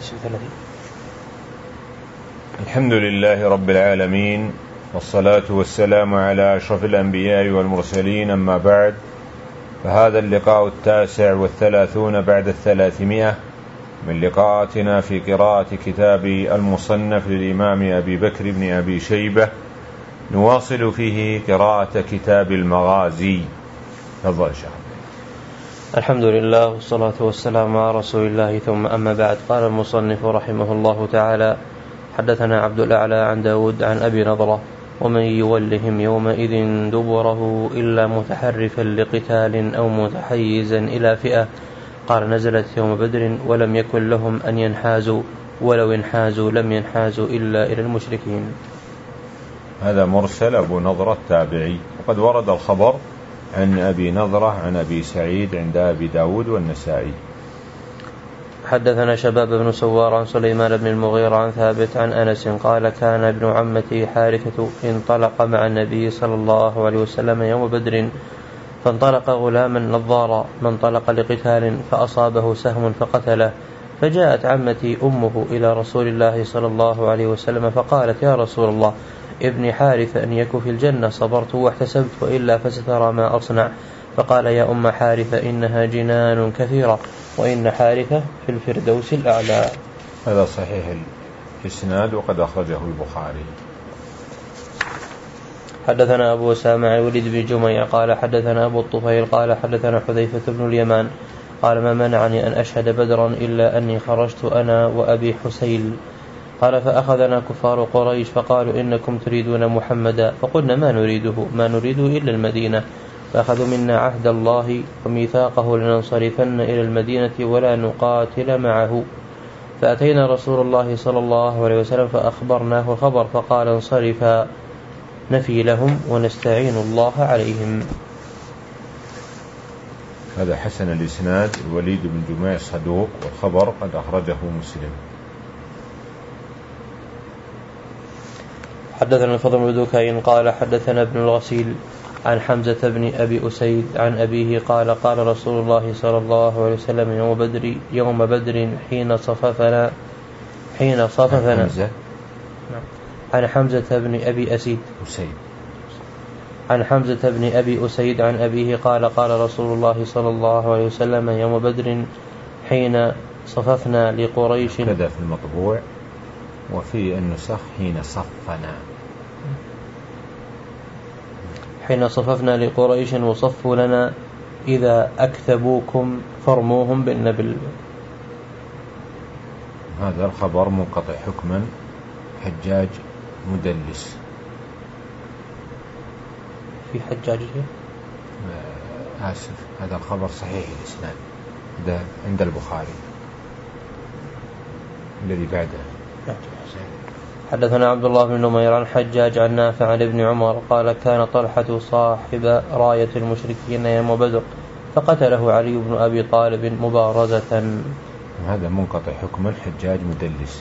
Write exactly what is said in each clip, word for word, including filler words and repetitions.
وثلاثين. الحمد لله رب العالمين، والصلاة والسلام على أشرف الأنبياء والمرسلين، أما بعد، فهذا اللقاء التاسع والثلاثون بعد الثلاثمائة من لقاءاتنا في قراءة كتاب المصنف للإمام أبي بكر بن أبي شيبة، نواصل فيه قراءة كتاب المغازي. تفضل شيخ. الحمد لله والصلاة والسلام على رسول الله، ثم أما بعد. قال المصنف رحمه الله تعالى: حدثنا عبد الأعلى عن داود عن أبي نضرة: ومن يولهم يومئذ دبره إلا متحرفا لقتال أو متحيزا إلى فئة. قال: نزلت يوم بدر ولم يكن لهم أن ينحازوا، ولو انحازوا لم ينحازوا إلا إلى المشركين. هذا مرسل أبو نضرة التابعي، وقد ورد الخبر عن أبي نضرة عن أبي سعيد عند أبي داود والنسائي. حدثنا شباب بن سوار عن سليمان بن المغيرة عن ثابت عن أنس قال: كان ابن عمتي حارثة انطلق مع النبي صلى الله عليه وسلم يوم بدر، فانطلق غلاما نظارا فانطلق لقتال فأصابه سهم فقتله، فجاءت عمتي أمه إلى رسول الله صلى الله عليه وسلم فقالت: يا رسول الله، ابن حارثة أن يكن في الجنة، صبرت واحتسبت، وإلا فسترى ما أصنع. فقال: يا أم حارثة، إنها جنان كثيرة، وإن حارثة في الفردوس الأعلى. هذا صحيح الإسناد، وقد أخرجه البخاري. حدثنا أبو أسامة وليد بن جميع قال حدثنا أبو الطفيل قال حدثنا حذيفة بن اليمان قال: ما منعني أن أشهد بدرا إلا أني خرجت أنا وأبي حسيل. قال: فأخذنا كفار قريش فقالوا: إنكم تريدون محمدا، فقلنا: ما نريده ما نريده إلا المدينة. فأخذوا منا عهد الله وميثاقه لننصرفن إلى المدينة ولا نقاتل معه. فأتينا رسول الله صلى الله عليه وسلم فأخبرناه الخبر، فقال: انصرفا نفي لهم ونستعين الله عليهم. هذا حسن الإسناد. الوليد بن جميع صدوق، والخبر قد أخرجه مسلم. حدثنا الفضل بن دكين قال حدثنا ابن الغسيل عن حمزة بن أبي أسيد عن أبيه قال: قال رسول الله صلى الله عليه وسلم يوم بدر يوم بدر حين صففنا حين صففنا حمزة. عن حمزة بن أبي أسيد أسيد عن حمزة بن أبي أسيد عن أبيه قال: قال رسول الله صلى الله عليه وسلم يوم بدر حين صففنا لقريش. كذا في المطبوع، وفي النسخ حين صفنا حين صففنا لقريش وصفوا لنا: إذا أكثبوكم فرموهم بالنبل. هذا الخبر منقطع حكما، حجاج مدلس. في حجاج آسف، هذا الخبر صحيح الإسناد، ده عند البخاري الذي بعده. حدثنا عبد الله بن نمير عن حجاج عن نافع عن ابن عمر قال: كان طلحة صاحب راية المشركين يوم بدر، فقتله علي بن أبي طالب مبارزة. هذا منقطع حكما، حجاج مدلس.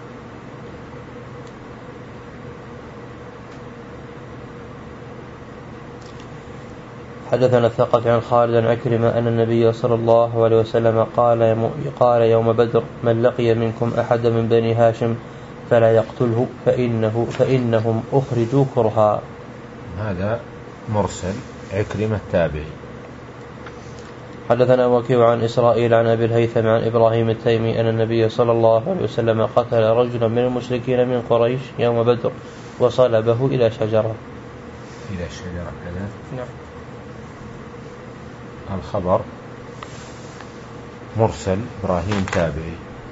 حدثنا الثقة عن خالد عن عكرمة أن النبي صلى الله عليه وسلم قال قال يوم بدر: من لقي منكم أحد من بني هاشم فلا يقتله فإنه فإنهم أخرجوا كرها. هذا مرسل عكرمة التابعي. حدثنا وكيع عن إسرائيل عن أبي الهيثم عن إبراهيم التيمي أن النبي صلى الله عليه وسلم قتل رجلا من المشركين من قريش يوم بدر وصلبه إلى شجرة. إلى شجرة كذا. نعم. الخبر مرسل، إبراهيم تابعي.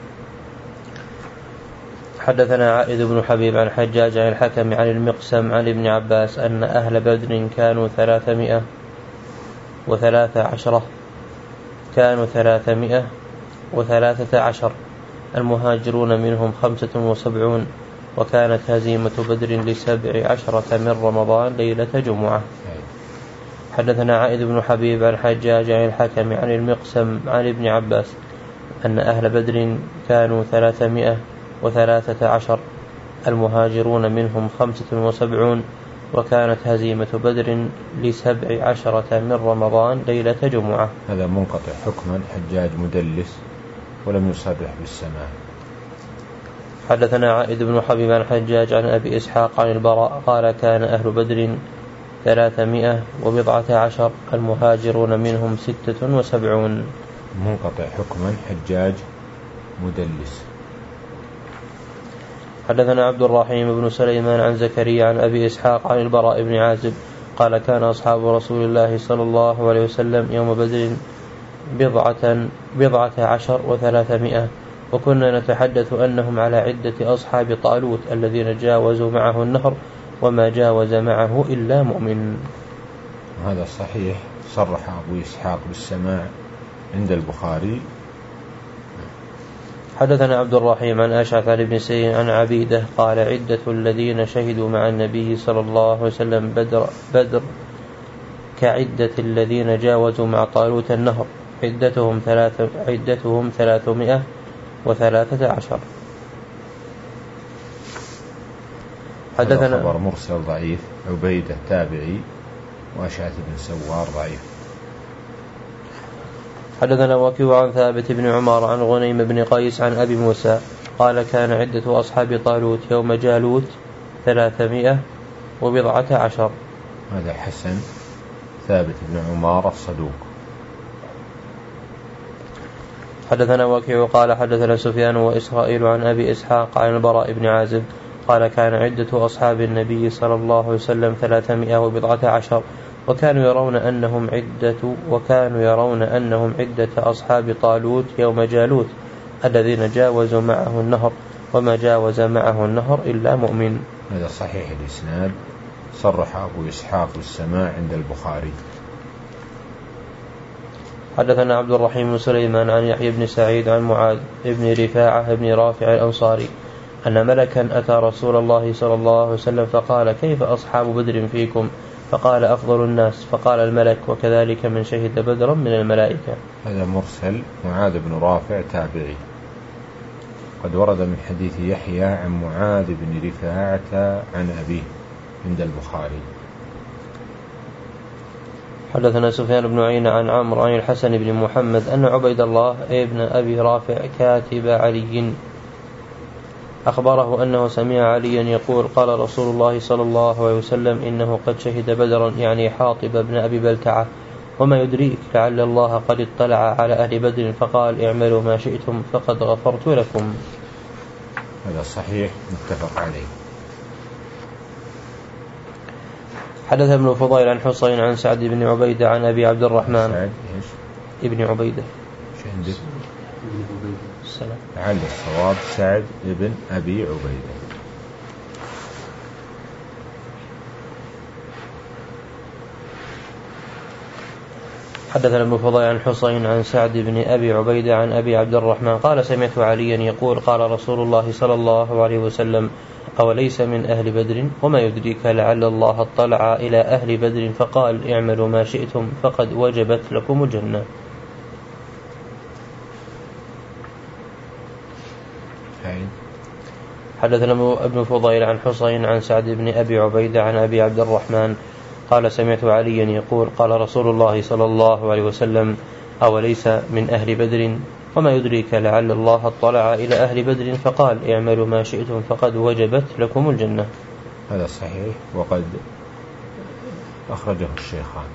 حدثنا عائد بن حبيب عن حجاج عن الحكم عن المقسم عن ابن عباس أن أهل بدر كانوا ثلاثمائة وثلاثة عشرة كانوا ثلاثمائة وثلاثة عشر، المهاجرون منهم خمسة وسبعون، وكانت هزيمة بدر لسبع عشرة من رمضان ليلة جمعة. حدثنا عائد بن حبيب عن حجاج عن الحكم عن المقسم عن ابن عباس أن أهل بدر كانوا ثلاثمائة وثلاثة عشر، المهاجرون منهم خمسة وسبعون، وكانت هزيمة بدر لسبع عشرة من رمضان ليلة جمعة. هذا منقطع حكما، حجاج مدلس ولم يصرح بالسماع. حدثنا عائد بن حبيب عن حجاج عن أبي إسحاق عن البراء قال كان أهل بدر ثلاثمائة وبضعة عشر، المهاجرون منهم ستة وسبعون. منقطع حكما، حجاج مدلس. حدثنا عبد الرحيم بن سليمان عن زكريا عن أبي إسحاق عن البراء بن عازب قال كان أصحاب رسول الله صلى الله عليه وسلم يوم بدر بضعة, بضعة عشر وثلاثمائة، وكنا نتحدث أنهم على عدة أصحاب طالوت الذين جاوزوا معه النهر وما جاوز معه إلا مؤمن. هذا صحيح، صرح أبو إسحاق بالسماع عند البخاري. حدثنا عبد الرحيم عن أشعث عن ابن سيرين عن عبيدة قال عدة الذين شهدوا مع النبي صلى الله عليه وسلم بدر, بدر كعدة الذين جاوزوا مع طالوت النهر، عدتهم, ثلاث عدتهم ثلاثمائة وثلاثة عشر. حدثنا خبر مرسل ضعيف، عبيدة تابعي وأشعث بن سوار ضعيف. حدثنا وكيع عن ثابت بن عمر عن غنيم بن قيس عن أبي موسى قال كان عدة أصحاب طالوت يوم جالوت ثلاثمائة وبضعة عشر. هذا حسن، ثابت بن عمر الصدوق. حدثنا وكيع قال حدثنا سفيان وإسرائيل عن أبي إسحاق عن البراء بن عازب قال كان عدة أصحاب النبي صلى الله عليه وسلم ثلاثمائة وبضعة عشر، وكانوا يرون أنهم عدة وكانوا يرون أنهم عدة أصحاب طالوت يوم جالوت الذين جاوزوا معه النهر وما جاوز معه النهر إلا مؤمن. هذا صحيح الإسناد، صرح أبو إسحاق بالسماع عند البخاري. حدثنا عبد الرحيم بن سليمان عن يحيى بن سعيد عن معاذ بن رفاعة بن رافع الأنصاري أن ملكا أتى رسول الله صلى الله عليه وسلم فقال كيف أصحاب بدر فيكم؟ فقال أفضل الناس. فقال الملك وكذلك من شهد بدرا من الملائكة. هذا مرسل، معاذ بن رافع تابعي، قد ورد من حديث يحيى عن معاذ بن رفاعة عن أبيه عند البخاري. حدثنا سفيان بن عيينة عن عمرو عن الحسن بن محمد أن عبيد الله ابن أبي رافع كاتب علي أخبره أنه سمع عليا يقول قال رسول الله صلى الله عليه وسلم إنه قد شهد بدرا، يعني حاطب بن أبي بلتعة، وما يدريك لعل الله قد اطلع على أهل بدر فقال اعملوا ما شئتم فقد غفرت لكم. هذا صحيح متفق عليه. حدث ابن فضيل عن حصين عن سعد بن عبيدة عن أبي عبد الرحمن سعد ابن عبيدة شهد لعل الصواب سعد ابن أبي عبيدة. حدثنا ابن فضيل عن حصين عن سعد بن أبي عبيدة عن أبي عبد الرحمن قال سمعت عليا يقول قال رسول الله صلى الله عليه وسلم أوليس من أهل بدر؟ وما يدريك لعل الله اطلع إلى أهل بدر فقال اعملوا ما شئتم فقد وجبت لكم الجنة. حدثنا ابن فضيل عن حصين عن سعد بن أبي عبيدة عن أبي عبد الرحمن قال سمعت عليا يقول قال رسول الله صلى الله عليه وسلم أوليس من أهل بدر؟ وما يدريك لعل الله اطلع إلى أهل بدر فقال اعملوا ما شئتم فقد وجبت لكم الجنة. هذا صحيح وقد أخرجه الشيخان.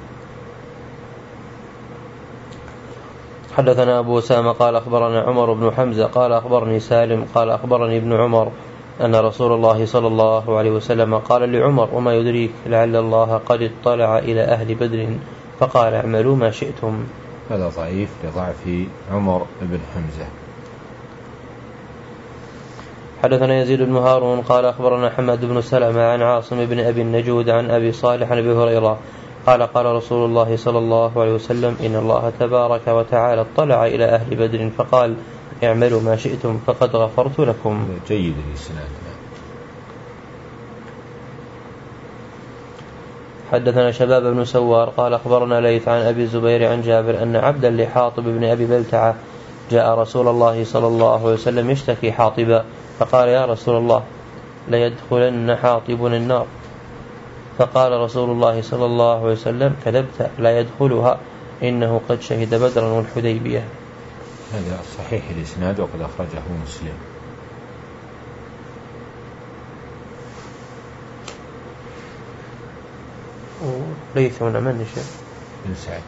حدثنا أبو أسامة قال أخبرنا عمر بن حمزة قال أخبرني سالم قال أخبرني ابن عمر أن رسول الله صلى الله عليه وسلم قال لعمر وما يدريك لعل الله قد اطلع إلى أهل بدر فقال اعملوا ما شئتم. هذا ضعيف لضعف عمر بن حمزة. حدثنا يزيد بن هارون قال أخبرنا حماد بن سلمة عن عاصم بن أبي النجود عن أبي صالح عن أبي هريرة قال قال رسول الله صلى الله عليه وسلم إن الله تبارك وتعالى اطلع إلى أهل بدر فقال اعملوا ما شئتم فقد غفرت لكم. جيد الإسناد. حدثنا شباب بن سوار قال أخبرنا ليث عن أبي الزبير عن جابر أن عبدا لحاطب بن أبي بلتعة جاء رسول الله صلى الله عليه وسلم يشتكي حاطبا فقال يا رسول الله ليدخلن حاطب النار. فقال رسول الله صلى الله عليه وسلم كذبت لا يدخلها إنه قد شهد بدرا والحديبية. هذا صحيح الإسناد وقد أخرجه مسلم. ليث من من شيء بن سعد.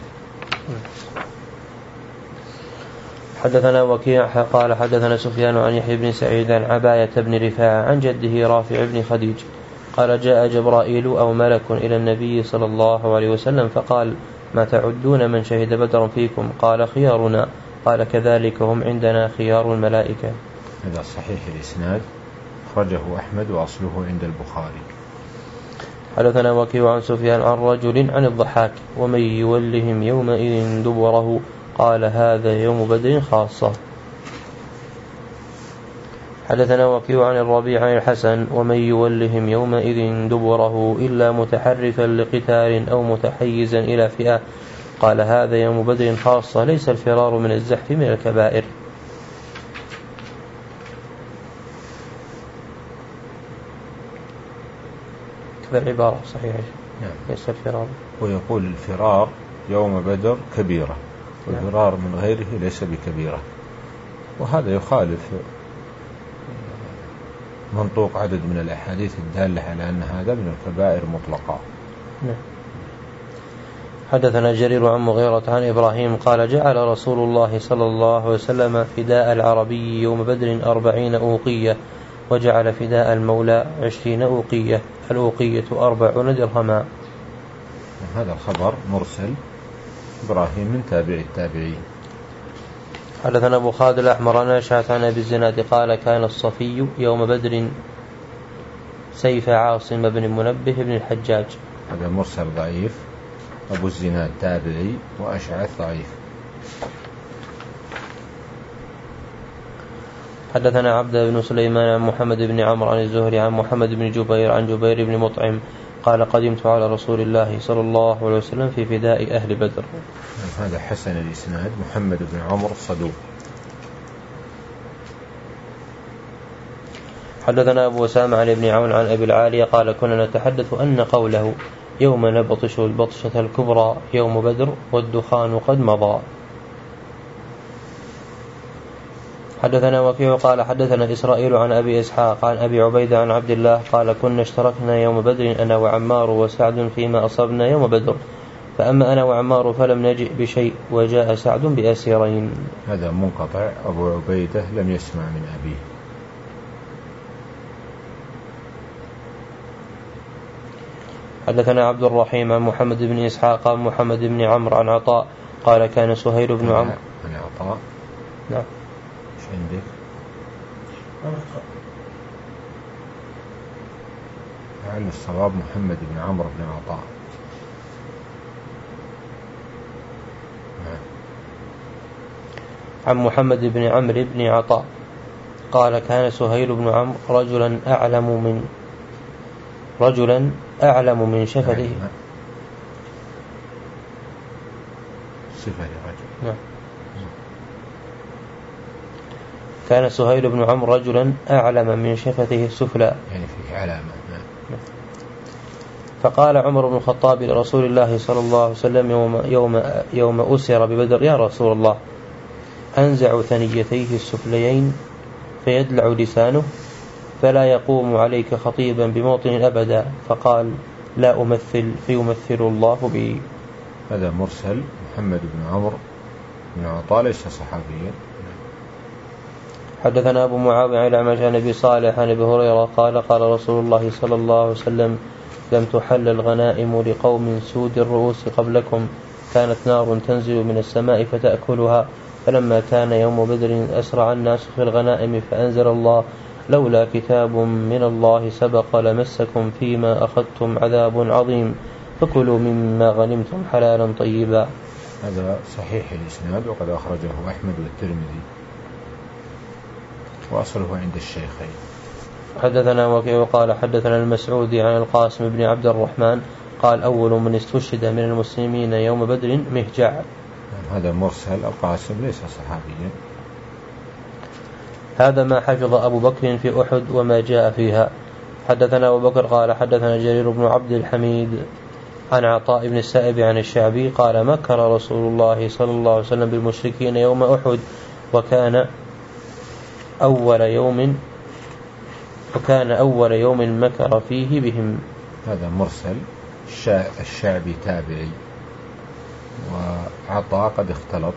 حدثنا وكيع قال حدثنا سفيان عن يحيى بن سعيد عن عباية بن رفاعة عن جده رافع بن خديج قال جاء جبرائيل أو ملك إلى النبي صلى الله عليه وسلم فقال ما تعدون من شهد بدرا فيكم؟ قال خيارنا. قال كذلك هم عندنا خيار الملائكة. هذا صحيح الإسناد، أخرجه أحمد وأصله عند البخاري. حدثنا وكيع عن سفيان عن رجل عن الضحاك ومن يولهم يومئذ دبره قال هذا يوم بدر خاصة. حدثنا وكيع عن الربيع عن الحسن ومن يولهم يومئذ دبره إلا متحرفا لقتال أو متحيزا إلى فئة قال هذا يوم بدر خاصة ليس الفرار من الزحف من الكبائر. كذا العبارة صحيحة. نعم. ليس الفرار، ويقول الفرار يوم بدر كبيرة والفرار من غيره ليس بكبيرة، وهذا يخالف منطوق عدد من الأحاديث الدالة على أن هذا من الكبائر مطلقا. نعم. حدثنا جرير عن مغيرة عن إبراهيم قال جعل رسول الله صلى الله عليه وسلم فداء العربي يوم بدر أربعين أوقية وجعل فداء المولى عشرين أوقية، الأوقية أربعون درهما. هذا الخبر مرسل، إبراهيم من تابع التابعين. حدثنا أبو خالد الأحمر عن أشعث عن أبي الزناد قال كان الصفي يوم بدر سيف عاصم بن منبه بن الحجاج. هذا مرسل ضعيف، أبو الزناد تابعي وأشعث ضعيف. حدثنا عبد بن سليمان عن محمد بن عمرو عن الزهري عن محمد بن جبير عن جبير بن مطعم قال قدمت على رسول الله صلى الله عليه وسلم في فداء أهل بدر. هذا حسن الإسناد، محمد بن عمرو صدوق. حدثنا أبو أسامة عن ابن عون عن أبي العالية قال كنا نتحدث أن قوله يوم نبطش البطشة الكبرى يوم بدر والدخان قد مضى. حدثنا وكيع قال حدثنا إسرائيل عن أبي إسحاق عن أبي عبيدة عن عبد الله قال كنا اشتركنا يوم بدر أنا وعمار وسعد فيما أصبنا يوم بدر، فأما أنا وعمار فلم نجئ بشيء وجاء سعد بأسيرين. هذا منقطع، أبو عبيدة لم يسمع من أبيه. حدثنا عبد الرحيم عن محمد بن إسحاق عن محمد بن عمرو عن عطاء قال كان سهيل بن عمرو عن عطاء. نعم. ايش عندك؟ لعل الصواب محمد بن عمرو بن عطاء. عن محمد بن عمرو بن عطاء قال كان سهيل بن عمرو رجلا أعلم من رجلا أعلم من شفته. صفة رجل. نعم. كان سهيل بن عمرو رجلا أعلم من شفته السفلى، يعني فيه علامة. فقال عمر بن الخطاب لرسول الله صلى الله عليه وسلم يوم, يوم, يوم أسر ببدر يا رسول الله أنزع ثنيتيه السفليين فيدلع لسانه فلا يقوم عليك خطيبا بموطن أبدا، فقال لا أمثل فيمثل الله بي. هذا مرسل، محمد بن عمرو بن عطاء ليس صحابيا. حدثنا أبو معاوية عن الأعمش عن أبي صالح عن أبي هريرة قال قال رسول الله صلى الله عليه وسلم لم تحل الغنائم لقوم سود الرؤوس قبلكم، كانت نار تنزل من السماء فتأكلها، فلما كان يوم بدر أسرع الناس في الغنائم فأنزل الله لولا كتاب من الله سبق لمسكم فيما أخذتم عذاب عظيم فكلوا مما غنمتم حلالا طيبا. هذا صحيح الإسناد وقد أخرجه أحمد والترمذي وأصله عند الشيخين. حدثنا وكيع قال حدثنا المسعودي عن القاسم بن عبد الرحمن قال أول من استشهد من المسلمين يوم بدر مهجع. هذا مرسل، القاسم ليس صحابيا. هذا ما حفظ أبو بكر في أحد وما جاء فيها. حدثنا أبو بكر قال حدثنا جرير بن عبد الحميد عن عطاء بن السائب عن الشعبي قال مكر رسول الله صلى الله عليه وسلم بالمشركين يوم أحد وكان أول يوم وكان أول يوم مكر فيه بهم. هذا مرسل، الشعبي تابعي، وعطاء قد اختلط.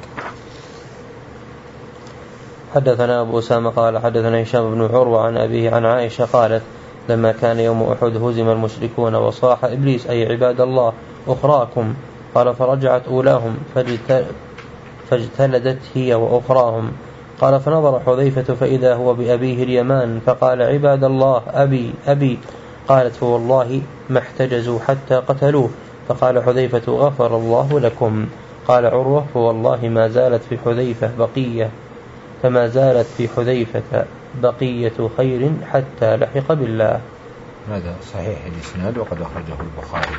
حدثنا أبو أسامة قال حدثنا هشام بن عروة عن أبيه عن عائشة قالت لما كان يوم أحد هزم المشركون وصاح إبليس أي عباد الله أخراكم، قال فرجعت أولاهم فاجتلدت هي وأخراهم، قال فنظر حذيفة فإذا هو بأبيه اليمان فقال عباد الله أبي أبي، قالت فوالله ما احتجزوا حتى قتلوه، فقال حذيفة غفر الله لكم، قال عروة فوالله ما زالت في حذيفة بقية فما زالت في حذيفة بقية خير حتى لحق بالله. هذا صحيح الإسناد وقد أخرجه البخاري.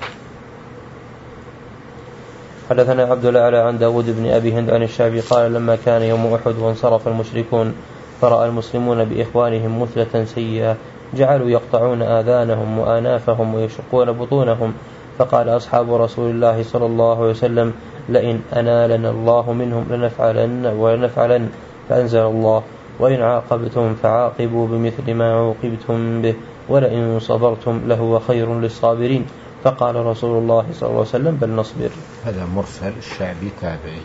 حدثنا عبد الأعلى عن داود بن أبي هند عن الشعبي قال لما كان يوم أحد وانصرف المشركون فرأى المسلمون بإخوانهم مثلة سيئة جعلوا يقطعون آذانهم وآنافهم ويشقون بطونهم، فقال أصحاب رسول الله صلى الله عليه وسلم لئن أنالنا الله منهم لنفعلن ولنفعلن، فأنزل الله وإن عاقبتم فعاقبوا بمثل ما عوقبتم به ولئن صبرتم لهو خير للصابرين، فقال رسول الله صلى الله عليه وسلم بل نصبر. هذا مرسل الشعبي تابعي.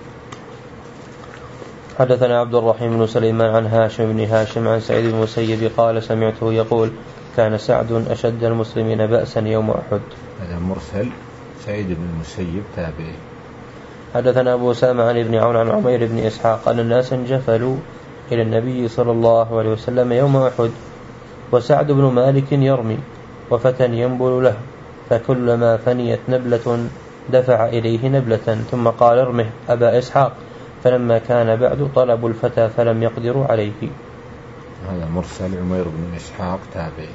حدثنا عبد الرحيم بن سليمان عن هاشم بن هاشم عن سعيد بن المسيب قال سمعته يقول كان سعد أشد المسلمين بأسا يوم أحد. هذا مرسل سعيد بن المسيب تابعي. حدثنا أبو أسامة عن ابن عون عن عمير بن إسحاق أن الناس جفلوا إلى النبي صلى الله عليه وسلم يوم أحد وسعد بن مالك يرمي وفتى ينبل له، فكلما فنيت نبلة دفع إليه نبلة ثم قال ارمه أبا إسحاق، فلما كان بعد طلبوا الفتى فلم يقدروا عليه. هذا مرسل عمير بن إسحاق تابعي.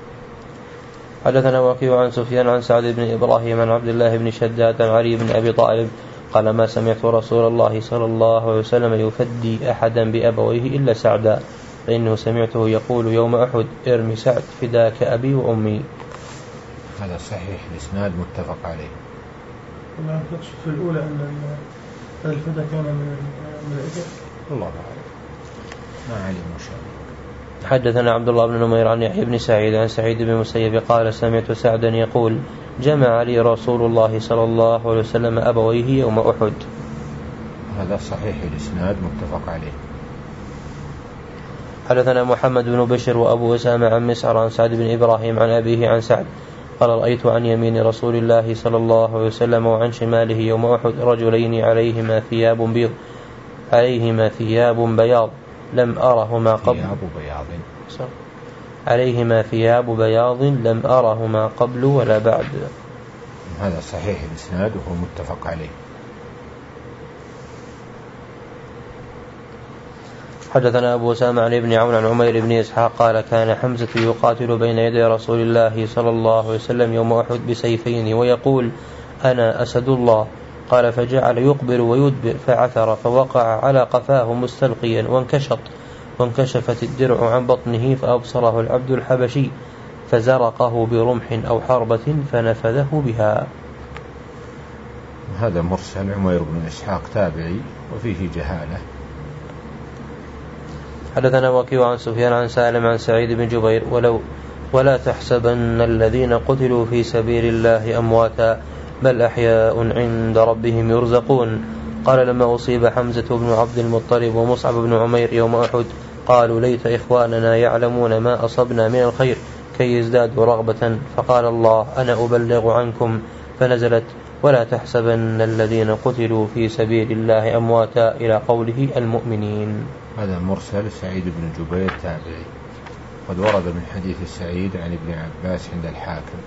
حدثنا وكيع عن سفيان عن سعد بن إبراهيم عن عبد الله بن شداد عن علي بن أبي طالب قال ما سمعت رسول الله صلى الله عليه وسلم يفدي أحدا بأبويه إلا سعدا، فإنه سمعته يقول يوم أحد ارمي سعد فداك أبي وأمي. هذا صحيح الإسناد متفق عليه. ما تقصد في الأولى أن الفدا كان من الإبل؟ الله أعلم ما علم شيء. حدثنا عبد الله بن نمير عن يحيى بن سعيد عن سعيد بن المسيب قال سمعت سعدا يقول جمع لي رسول الله صلى الله عليه وسلم أبويه يوم أحد. هذا صحيح الإسناد متفق عليه. حدثنا محمد بن بشر وأبو أسامة عن مسعر عن سعد بن إبراهيم عن أبيه عن سعد قال رأيت عن يمين رسول الله صلى الله عليه وسلم وعن شماله يوم أحد رجلين عليهما ثياب بيض عليهما ثياب بياض لم أرهما قبل ثياب بياض عليهما ثياب بياض لم أرهما قبل ولا بعد. هذا صحيح الإسناد وهو متفق عليه. حدثنا أبو أسامة عن ابن عون عن عمير بن إسحاق قال كان حمزة يقاتل بين يدي رسول الله صلى الله عليه وسلم يوم أحد بسيفين ويقول أنا أسد الله، قال فجعل يقبل ويدبر فعثر فوقع على قفاه مستلقيا وانكشط وانكشفت الدرع عن بطنه فأبصره العبد الحبشي فزرقه برمح أو حربة فنفذه بها. هذا مرسل عمير بن إسحاق تابعي وفيه جهالة. حدثنا وكيع عن سفيان عن سالم عن سعيد بن جبير ولو ولا تحسبن الذين قتلوا في سبيل الله أمواتا بل أحياء عند ربهم يرزقون. قال لما أصيب حمزة بن عبد المطلب ومصعب بن عمير يوم أحد قالوا ليت إخواننا يعلمون ما أصبنا من الخير كي يزدادوا رغبة، فقال الله أنا أبلغ عنكم فنزلت ولا تحسبن الذين قتلوا في سبيل الله أمواتا إلى قوله المؤمنين. هذا مرسل سعيد بن جبير تابعي، قد ورد من حديث سعيد عن ابن عباس عند الحاكم.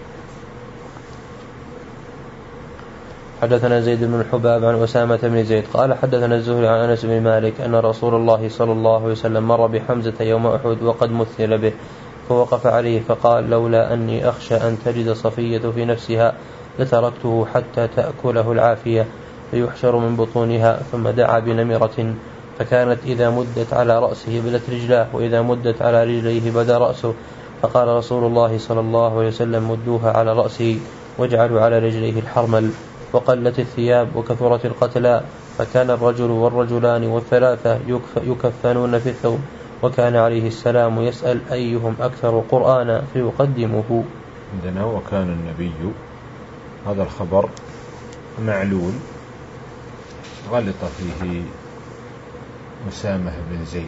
حدثنا زيد بن الحباب عن أسامة بن زيد قال حدثنا الزهري عن أنس بن مالك أن رسول الله صلى الله عليه وسلم مر بحمزة يوم أحد وقد مثل به فوقف عليه فقال لولا أني أخشى أن تجد صفية في نفسها لتركته حتى تأكله العافية فيحشر من بطونها، ثم دعا بنمرة فكانت إذا مدت على رأسه بدت رجلاه وإذا مدت على رجليه بدا رأسه، فقال رسول الله صلى الله عليه وسلم مدوها على رأسه واجعلوا على رجليه الحرمل. وقلت الثياب وكثرت القتلى فكان الرجل والرجلان والثلاثة يكفنون في الثوب، وكان عليه السلام يسأل أيهم أكثر قرآنا فيقدمه. عندنا وكان النبي، هذا الخبر معلول غلط فيه أسامة بن زيد.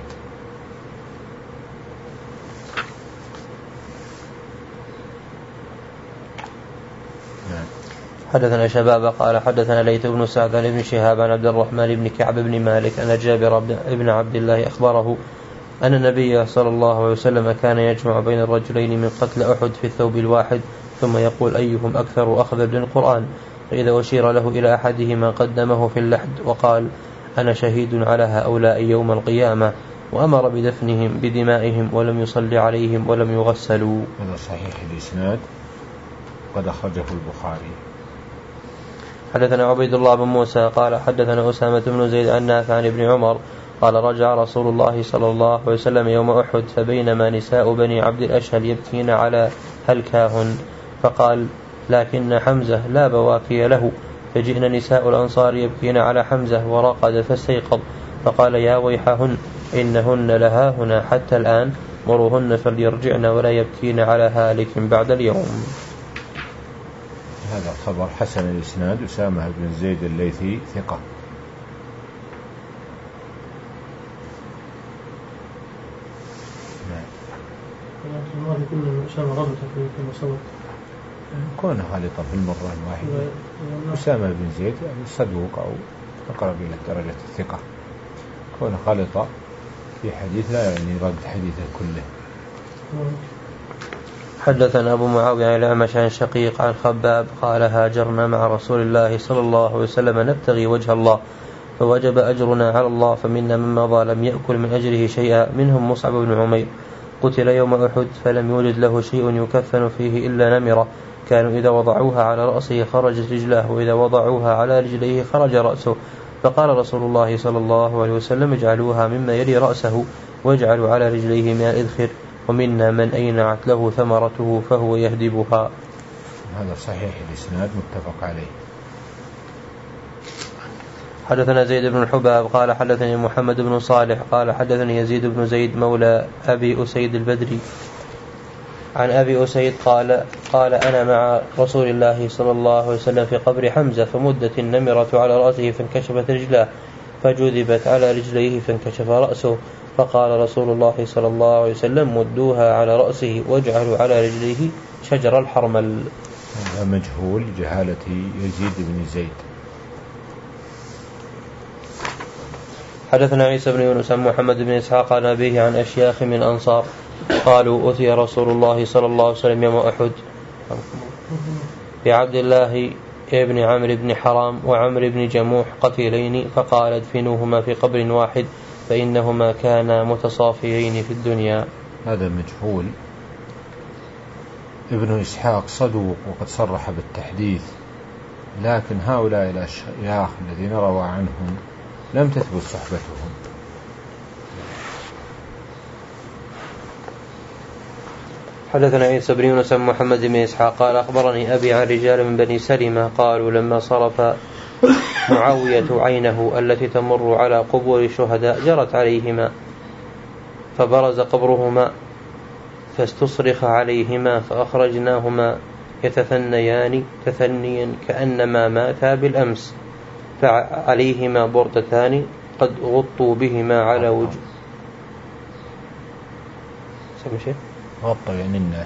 نعم. حدثنا شباب قال حدثنا ليث بن سعد عن ابن شهاب عن عبد الرحمن بن كعب بن مالك أن جابر بن عبد الله أخبره أن النبي صلى الله عليه وسلم كان يجمع بين الرجلين من قتل أحد في الثوب الواحد ثم يقول أيهم أكثر أخذا للقرآن، فإذا أشير له إلى أحدهما قدمه في اللحد وقال أنا شهيد على هؤلاء يوم القيامة، وأمر بدفنهم بدمائهم ولم يصلي عليهم ولم يغسلوا. هذا صحيح الإسناد قد أخرجه البخاري. حدثنا عبيد الله بن موسى قال حدثنا أسامة بن زيد عن نافع عن ابن عمر قال رجع رسول الله صلى الله عليه وسلم يوم أحد فبينما نساء بني عبد الأشهل يبكين على هلكاهن فقال لكن حمزة لا بواكي له، فجئنا نساء الأنصار يبكين على حمزة ورقد فاستيقظ فقال يا ويحهن إنهن لهاهنا حتى الآن، مروهن فليرجعن ولا يبكين على هالك بعد اليوم. هذا الخبر حسن الإسناد. أسامة بن زيد الليثي ثقة. الماضي كله أسامة غلط في صوت كونه غلط في المرة الواحدة. أسامة بن زيد يعني صدوق أو أقرب إلى درجة الثقة، كونه غلط في حديث لا يعني رد حديثه كله. حدثنا أبو معاوية عن الأعمش عن شقيق عن خباب قال هاجرنا مع رسول الله صلى الله عليه وسلم نبتغي وجه الله فوجب أجرنا على الله، فمنا من مضى لم يأكل من أجره شيئا، منهم مصعب بن عمير قتل يوم أحد فلم يوجد له شيء يكفن فيه إلا نمرة، كانوا إذا وضعوها على رأسه خرجت رجلاه وإذا وضعوها على رجليه خرج رأسه، فقال رسول الله صلى الله عليه وسلم اجعلوها مما يلي رأسه واجعلوا على رجليه من الإذخر، ومنا من أينعت له ثمرته فهو يهدبها. هذا صحيح الإسناد متفق عليه. حدثنا زيد بن الحباب قال حدثني محمد بن صالح قال حدثني يزيد بن زيد مولى أبي أسيد البدري عن أبي أسيد قال قال أنا مع رسول الله صلى الله عليه وسلم في قبر حمزة فمدت النمرة على رأسه فانكشفت رجلاه فجذبت على رجليه فانكشف رأسه، فقال رسول الله صلى الله عليه وسلم مدوها على رأسه واجعلوا على رجليه شجر الحرمل. هذا مجهول جهالة يزيد بن زيد. حدثنا عيسى بن يونس عن محمد بن إسحاق عن أبيه عن أشياخ من الأنصار قالوا أتي رسول الله صلى الله عليه وسلم يوم أحد بعبد الله ابن عمرو بن حرام وعمرو بن جموح قتيلين فقال ادفنوهما في قبر واحد فإنهما كانا متصافيين في الدنيا. هذا مجهول. ابن إسحاق صدوق وقد صرح بالتحديث، لكن هؤلاء الأشياخ الذين روى عنهم لم تثبت صحبتهم. حدثنا عيسى بن يونس عن محمد بن إسحاق قال أخبرني أبي عن رجال من بني سلمة قالوا لما صرف معاوية عينه التي تمر على قبور الشهداء جرت عليهما فبرز قبرهما فاستصرخ عليهما فأخرجناهما يتثنيان تثنيا كأنما ماتا بالأمس، فعليهما بردتان قد غطوا بهما على وجه غطوا يعني الناس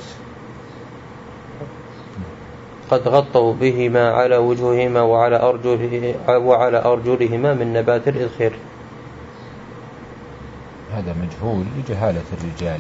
قد غطوا بهما على وجوههما وعلى أرجله وعلى أرجلهما من نبات الإذخر. هذا مجهول لجهالة الرجال.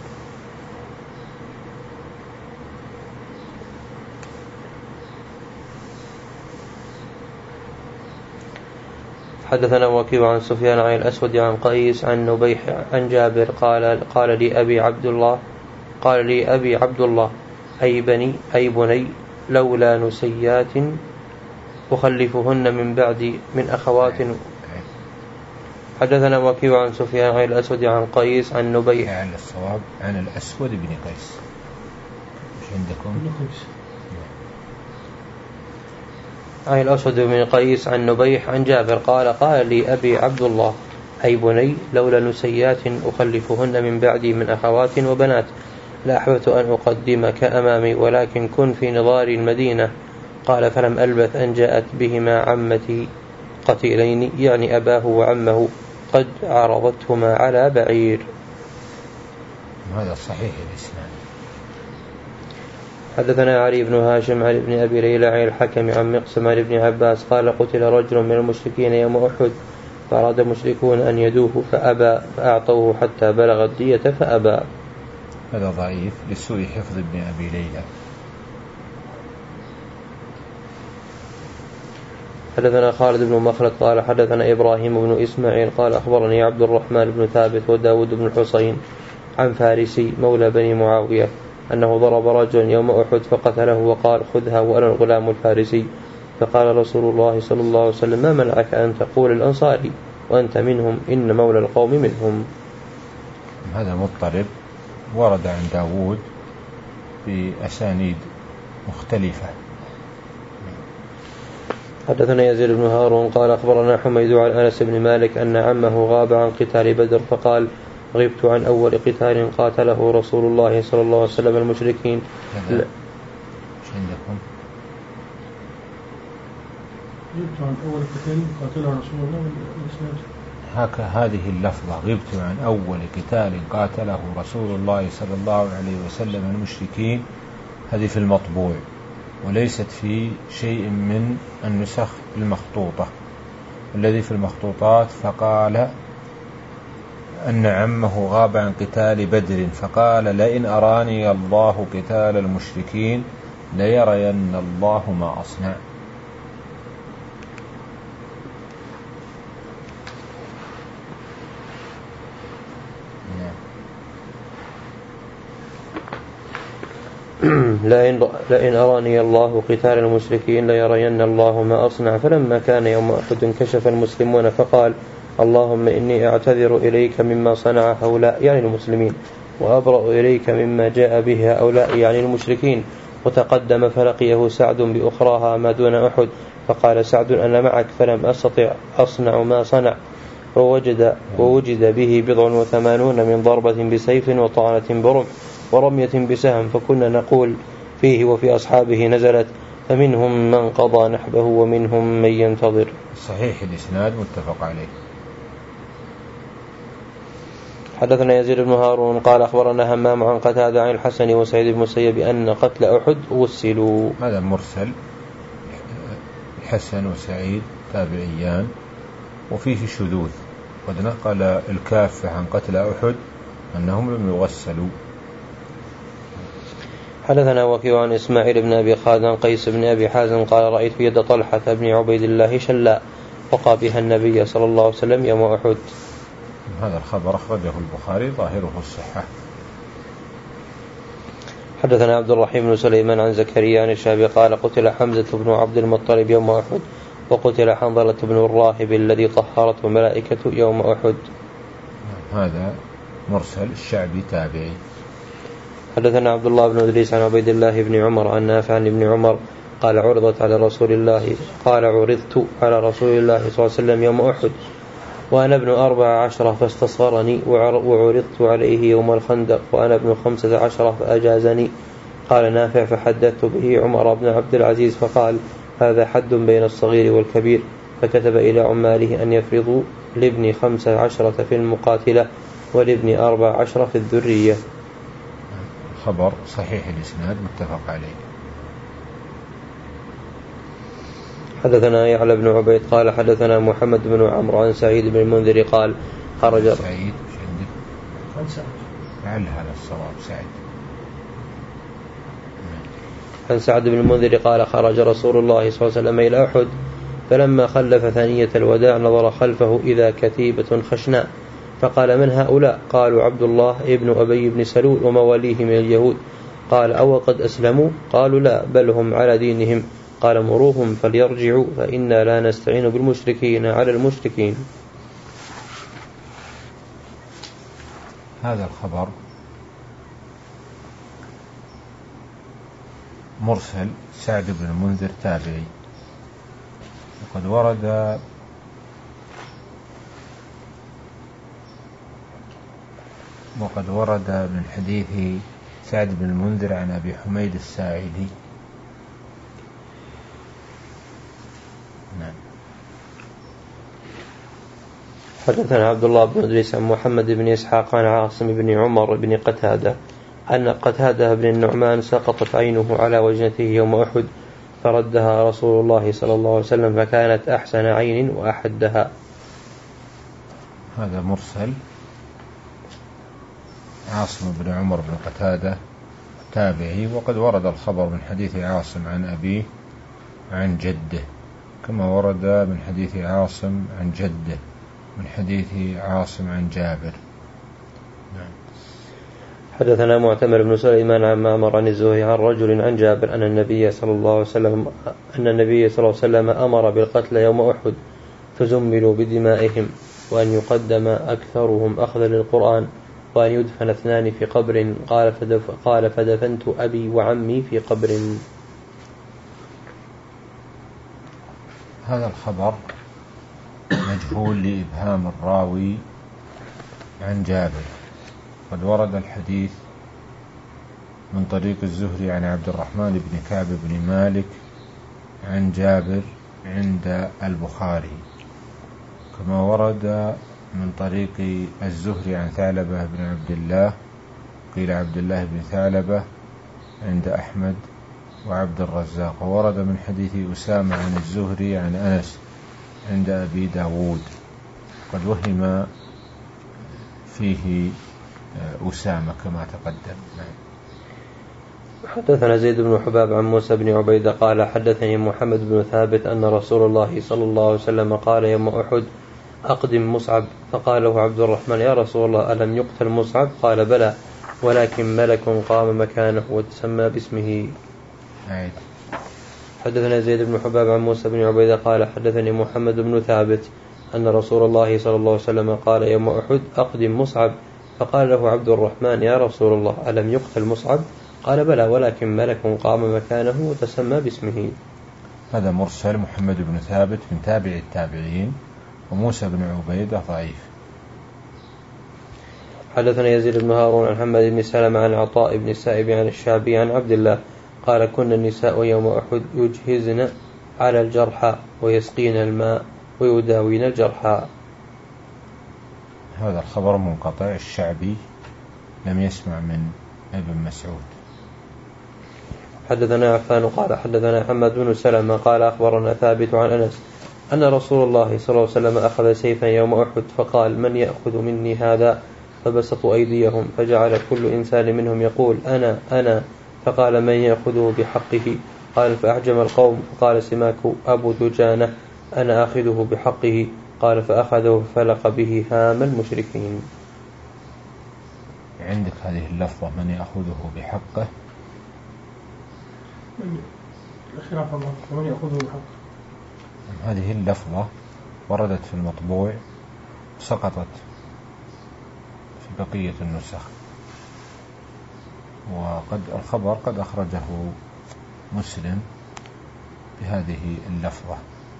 حدثنا وكيع عن سفيان عن الأسود عن قيس عن نبيح عن جابر قال قال لي أبي عبد الله قال لي أبي عبد الله أي بني أي بني لولا نسيات أخلفهن من بعد من أخوات. حدثنا وكيع عن سفيان عن الأسود عن قيس عن نبيح عن الصواب عن الأسود بن قيس. مش عندكم عن الأسود بن قيس عن نبيح عن جابر قال قال لي أبي عبد الله أي بني لولا نسيات أخلفهن من بعدي من أخوات وبنات لأحببت أن أقدمك أمامي ولكن كن في نظار المدينة. قال فلم ألبث أن جاءت بهما عمتي قتيلين يعني أباه وعمه قد عرضتهما على بعير. هذا صحيح الإسناد. حدثنا علي بن هاشم عن ابن أبي ليلى عن الحكم عن مقسم عن ابن عباس قال قتل رجل من المشركين يوم أحد فأراد المشركون أن يدوه فأبى فأعطوه حتى بلغ الدية فأبى. هذا ضعيف لسوء حفظ ابن أبي ليلى. حدثنا خالد بن مخلد قال حدثنا إبراهيم بن إسماعيل قال أخبرني عبد الرحمن بن ثابت وداود بن الحصين عن فارسي مولى بني معاوية أنه ضرب رجلا يوم أحد فقتله وقال خذها وأنا الغلام الفارسي. فقال رسول الله صلى الله عليه وسلم ما منعك أن تقول الأنصاري وأنت منهم إن مولى القوم منهم. هذا مضطرب ورد عن داود بأسانيد مختلفة. حدثنا يزيد بن هارون قال أخبرنا حميد عن أنس بن مالك أن عمه غاب عن قتال بدر فقال غبت عن أول قتال قاتله رسول الله صلى الله عليه وسلم المشركين. لا. ايش عندكم؟ غبت عن أول قتال قاتله رسول الله الإسلام. هكا هذه اللفظة غبت عن أول قتال قاتله رسول الله صلى الله عليه وسلم المشركين هذه في المطبوع وليست في شيء من النسخ المخطوطة. الذي في المخطوطات فقال أن عمه غاب عن قتال بدر فقال لئن أراني الله قتال المشركين ليرين الله ما أصنع. لئن, لئن أراني الله قتال المشركين ليرين الله ما أصنع. فلما كان يوم أحد انكشف المسلمون فقال اللهم إني أعتذر إليك مما صنع هؤلاء يعني المسلمين وأبرأ إليك مما جاء به هؤلاء يعني المشركين. وتقدم فلقيه سعد بأخراها ما دون أحد فقال سعد أنا معك فلم أستطع أصنع ما صنع ووجد, ووجد به بضع وثمانون من ضربة بسيف وطعنة برمح ورمية بسهم فكنا نقول فيه وفي أصحابه نزلت فمنهم من قضى نحبه ومنهم من ينتظر. صحيح الإسناد متفق عليه. حدثنا يزيد بن هارون قال أخبرنا همام عن قتادة عن الحسن وسعيد بن المسيب أن قتل أحد غسلوا. هذا مرسل. الحسن وسعيد تابعيان وفيه شذوذ قد نقل الكافة عن قتل أحد أنهم لم يغسلوا. حدثنا وكيع عن إسماعيل بن أبي خالد عن قيس بن أبي حازم قال رأيت يد طلحة بن عبيد الله شلاء وقى بها النبي صلى الله عليه وسلم يوم أحد. هذا الخبر أخرجه البخاري ظاهره الصحة. حدثنا عبد الرحيم بن سليمان عن زكريا عن الشعبي قال قتل حمزة بن عبد المطلب يوم أحد وقتل حنظلة بن الراهب الذي طهرته الملائكة يوم أحد. هذا مرسل الشعبي تابعي. حدثنا عبد الله بن إدريس عن عبيد الله بن عمر عن نافع عن ابن عمر قال عرضت على رسول الله قال عرضت على رسول الله صلى الله عليه وسلم يوم أحد وأنا ابن أربع عشرة فاستصغرني وعرضت عليه يوم الخندق وأنا ابن خمسة عشرة فأجازني. قال نافع فحدثت به عمر بن عبد العزيز فقال هذا حد بين الصغير والكبير فكتب إلى عماله أن يفرضوا لابن خمسة عشرة في المقاتلة ولابن أربع عشرة في الذرية. خبر صحيح الإسناد متفق عليه. حدثنا يعلى بن عبيد قال حدثنا محمد بن عمرو عن سعيد بن المنذر قال خرج سعيد عن سعد لعل هذا الصواب سعيد عن سعد بن المنذر قال خرج رسول الله صلى الله عليه وسلم إلى أحد فلما خلف ثانية الوداع نظر خلفه إذا كتيبة خشناء فقال من هؤلاء؟ قالوا عبد الله ابن أبي بن سلول ومواليه من اليهود. قال أو قد أسلموا؟ قالوا لا بل هم على دينهم. قال مروهم فليرجعوا فإنا لا نستعين بالمشركين على المشركين. هذا الخبر مرسل سعد بن المنذر تابعي وقد ورد وقد ورد من حديث سعد بن المنذر عن أبي حميد الساعدي. نعم. حدثنا عبد الله بن إدريس عن محمد بن إسحاق عن عاصم بن عمر بن قتادة أن قتادة بن النعمان سقطت عينه على وجنته يوم أحد فردها رسول الله صلى الله عليه وسلم فكانت أحسن عين وأحدها. هذا مرسل. عاصم بن عمر بن قتادة تابعي، وقد ورد الخبر من حديث عاصم عن أبيه عن جده، كما ورد من حديث عاصم عن جده من حديث عاصم عن جابر. نعم. حدثنا معتمر بن سليمان عن معمر عن الزهري عن رجل عن جابر أن النبي صلى الله عليه وسلم أن النبي صلى الله عليه وسلم أمر بالقتل يوم أحد فزملوا بدمائهم، وأن يقدم أكثرهم أخذا للقرآن، وأن يدفن اثنان في قبر. قال, فدف قال فدفنت أبي وعمي في قبر. هذا الخبر مجهول لإبهام الراوي عن جابر. قد ورد الحديث من طريق الزهري عن عبد الرحمن بن كعب بن مالك عن جابر عند البخاري، كما ورد من طريق الزهري عن ثعلبة بن عبد الله، قيل عبد الله بن ثعلبة، عند أحمد وعبد الرزاق. وورد من حديث أسامة عن الزهري عن أنس عند أبي داود، قد وهم فيه أسامة كما تقدم. حدثنا زيد بن حباب عن موسى بن عبيدة قال حدثني محمد بن ثابت أن رسول الله صلى الله عليه وسلم قال يوم أحد أقدم مصعب، فقال له عبد الرحمن يا رسول الله ألم يقتل مصعب؟ قال بلى، ولكن ملك قام مكانه وتسمى باسمه. عيد. حدثنا زيد بن حباب عن موسى بن عبيدة قال حدثني محمد بن ثابت أن رسول الله صلى الله عليه وسلم قال يوم أحد أقدم مصعب، فقال له عبد الرحمن يا رسول الله ألم يقتل مصعب؟ قال بلى، ولكن ملك قام مكانه وتسمى باسمه. هذا مرسل. محمد بن ثابت من تابع التابعين، وموسى بن عبيدة ضعيف. حدثنا يزيد بن هارون عن محمد بن سلمة عن عطاء بن السائب عن الشعبي عن عبد الله قال كنا النساء يوم أحد يجهزن على الجرحى ويسقين الماء ويداوين الجرحى. هذا الخبر منقطع. الشعبي لم يسمع من ابن مسعود. حدثنا عفان قال حدثنا محمد بن سلمة قال أخبرنا ثابت عن أنس أن رسول الله صلى الله عليه وسلم أخذ سيفا يوم أحد فقال من يأخذ مني هذا؟ فبسطوا أيديهم فجعل كل إنسان منهم يقول أنا أنا، فقال من يأخذه بحقه؟ قال فأعجم القوم، فقال سماك أبو دجانة أنا أخذه بحقه. قال فأخذه ففلق به هام المشركين. عندك هذه اللفظة من يأخذه بحقه؟ خلاف الله ومن يأخذه بحقه. هذه اللفظة وردت في المطبوع، سقطت في بقية النسخ، وقد الخبر قد أخرجه مسلم بهذه اللفظة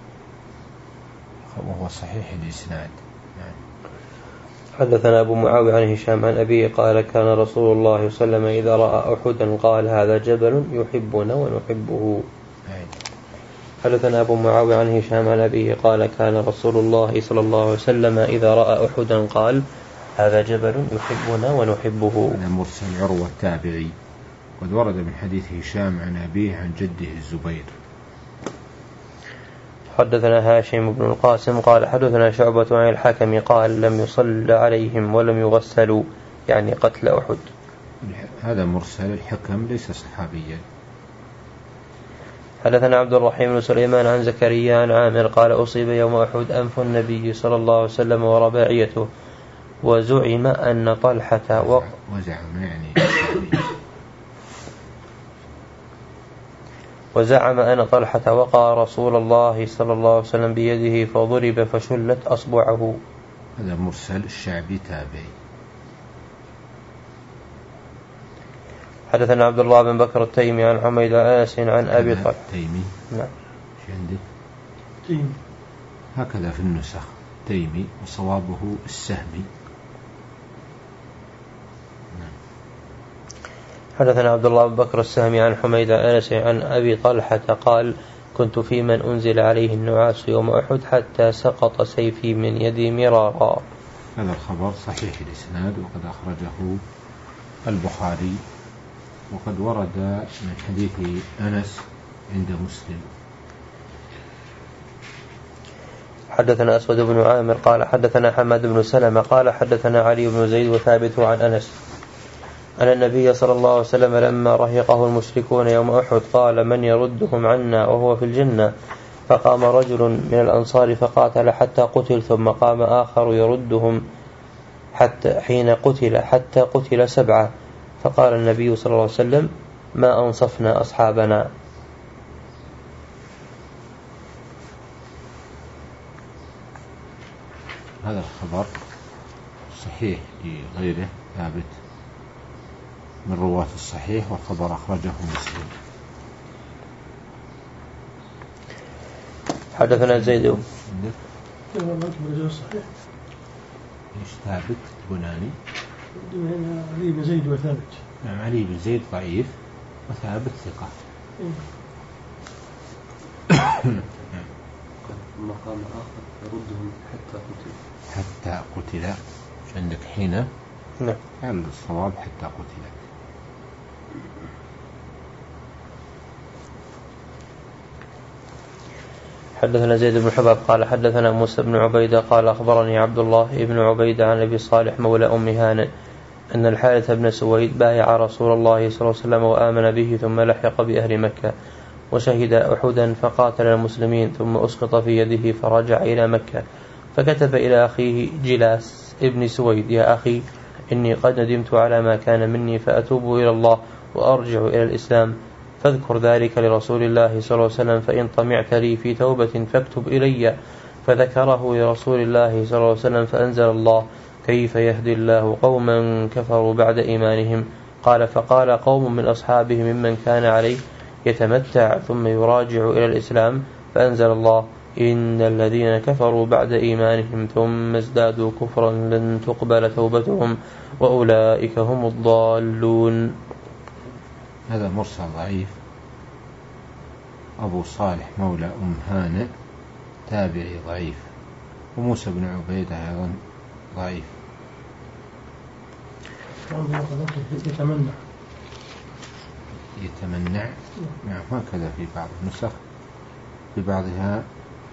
وهو صحيح الإسناد. يعني حدثنا أبو معاوية عن هشام عن أبيه قال كان رسول الله صلى الله عليه وسلم إذا رأى أحدا قال هذا جبل يحبنا ونحبه. حدثنا أبو معاوية عن هشام عن أبيه قال كان رسول الله صلى الله عليه وسلم إذا رأى أحدا قال هذا جبل يحبنا ونحبه. هذا مرسل عروة التابعي، قد ورد من حديث هشام عن أبيه عن جده الزبير. حدثنا هاشم بن القاسم قال حدثنا شعبة عن الحكم قال لم يصل عليهم ولم يغسلوا، يعني قتل أحد. هذا مرسل. الحكم ليس صحابيا. حدثنا عبد الرحيم بن سليمان عن زكريا عن عامر قال أصيب يوم أحد أنف النبي صلى الله عليه وسلم ورباعيته، وزعم أن طلحة و... وزعم يعني وزعم أن طلحة وقع رسول الله صلى الله عليه وسلم بيده فضرب فشلت أصبعه. هذا مرسل. الشعبي تابعي. حدثنا عبد الله بن بكر التيمي عن حميد آس عن أبي طلحة. تيمي. نعم. شو عندك؟ تيمي. هكذا في النسخ تيمي وصوابه السهمي. حدثنا عبد الله بن بكر السهمي عن حميد عن أنس عن أبي طلحة قال كنت في من أنزل عليه النعاس يوم أحد حتى سقط سيفي من يدي مرارا. هذا الخبر صحيح الإسناد وقد أخرجه البخاري وقد ورد من حديث أنس عند مسلم. حدثنا أسود بن عامر قال حدثنا حماد بن سلمة قال حدثنا علي بن زيد وثابت عن أنس أن النبي صلى الله عليه وسلم لما رهقه المشركون يوم أحد قال من يردهم عنا وهو في الجنة؟ فقام رجل من الأنصار فقاتل حتى قتل ثم قام آخر يردهم حتى حين قتل حتى قتل سبعة فقال النبي صلى الله عليه وسلم ما أنصفنا أصحابنا. هذا الخبر صحيح لغيره ثابت من رواة الصحيح والخبر أخرجه مسلم. حدثنا زيد ايش ثابت بناني علي بن زيد وثابت. نعم علي بن زيد ضعيف وثابت ثقة. مقام آخر يردهم حتى قتل حتى قتل عندك حين نعم عند الصواب حتى قتل. حدثنا زيد بن حباب قال حدثنا موسى بن عبيدة قال أخبرني عبد الله بن عبيدة عن أبي صالح مولى أم هانئ أن الحارث بن سويد بايع رسول الله صلى الله عليه وسلم وآمن به ثم لحق بأهل مكة وشهد أحدا فقاتل المسلمين ثم أسقط في يده فرجع إلى مكة فكتب إلى أخيه جلاس ابن سويد يا أخي إني قد ندمت على ما كان مني فأتوب إلى الله وأرجع إلى الإسلام فاذكر ذلك لرسول الله صلى الله عليه وسلم فإن طمعت لي في توبة فاكتب إلي. فذكره لرسول الله صلى الله عليه وسلم فأنزل الله كيف يهدي الله قوما كفروا بعد إيمانهم. قال فقال قوم من أصحابه ممن كان عليه يتمتع ثم يراجع إلى الإسلام فأنزل الله إن الذين كفروا بعد إيمانهم ثم ازدادوا كفرا لن تقبل توبتهم وأولئك هم الضالون. هذا مرسل ضعيف. أبو صالح مولى أم هانئ تابعي ضعيف وموسى بن عبيدة أيضا ضعيف. يتمنع يتمنع نعم هكذا في بعض النسخ في بعضها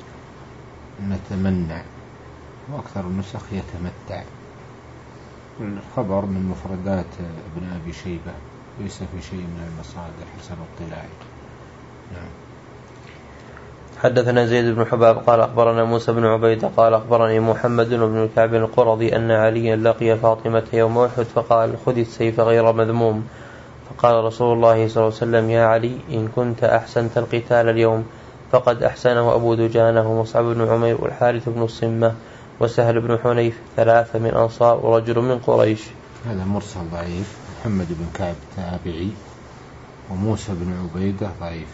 نتمنع وأكثر النسخ يتمتع. الخبر من مفردات ابن أبي شيبة ليس في شيء من المصادر حسب اطلاعي. نعم. حدثنا زيد بن حباب قال أخبرنا موسى بن عبيدة قال أخبرني محمد بن كعب القرظي أن عليا لقي فاطمة يوم أحد فقال خذ السيف غير مذموم. فقال رسول الله صلى الله عليه وسلم يا علي إن كنت أحسنت القتال اليوم فقد أحسنه أبو دجانة ومصعب بن عمير والحارث بن الصمة وسهل بن حنيف ثلاثة من أنصار ورجل من قريش. هذا مرسل ضعيف. محمد بن كعب تابعي وموسى بن عبيدة ضعيف.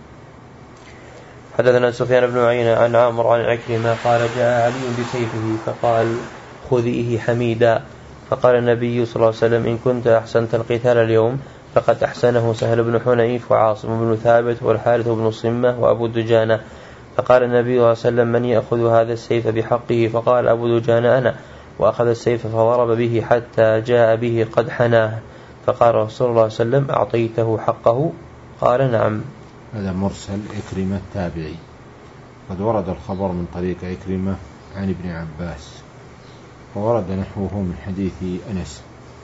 حدثنا سفيان بن عيينة عن عامر عن عكرمة قال جاء علي بسيفه فقال خذيه حميدا. فقال النبي صلى الله عليه وسلم إن كنت أحسنت القتال اليوم فقد أحسنه سهل بن حنيف وعاصم بن ثابت والحارث بن الصمة وأبو دجانة. فقال النبي صلى الله عليه وسلم من يأخذ هذا السيف بحقه؟ فقال أبو دجانة أنا. وأخذ السيف فضرب به حتى جاء به قد حناه. فقال رسول الله صلى الله عليه وسلم أعطيته حقه؟ قال نعم. هذا مرسل إكرمة تابعي. قد ورد الخبر من طريق إكرمة عن ابن عباس وورد نحوه من حديث أنس.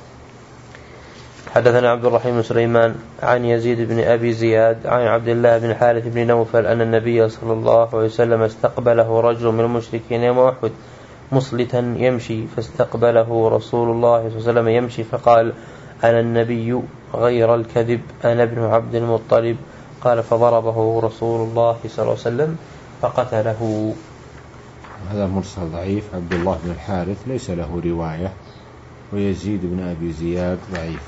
حدثنا عبد الرحيم بن سليمان عن يزيد بن أبي زياد عن عبد الله بن حارث بن نوفل أن النبي صلى الله عليه وسلم استقبله رجل من المشركين يوم أحد مصلتا يمشي فاستقبله رسول الله صلى الله عليه وسلم يمشي فقال أنا النبي غير الكذب أنا ابن عبد المطلب. قال فضربه رسول الله صلى الله عليه وسلم فقتله. هذا مرسل ضعيف. عبد الله بن الحارث ليس له رواية ويزيد بن أبي زياد ضعيف.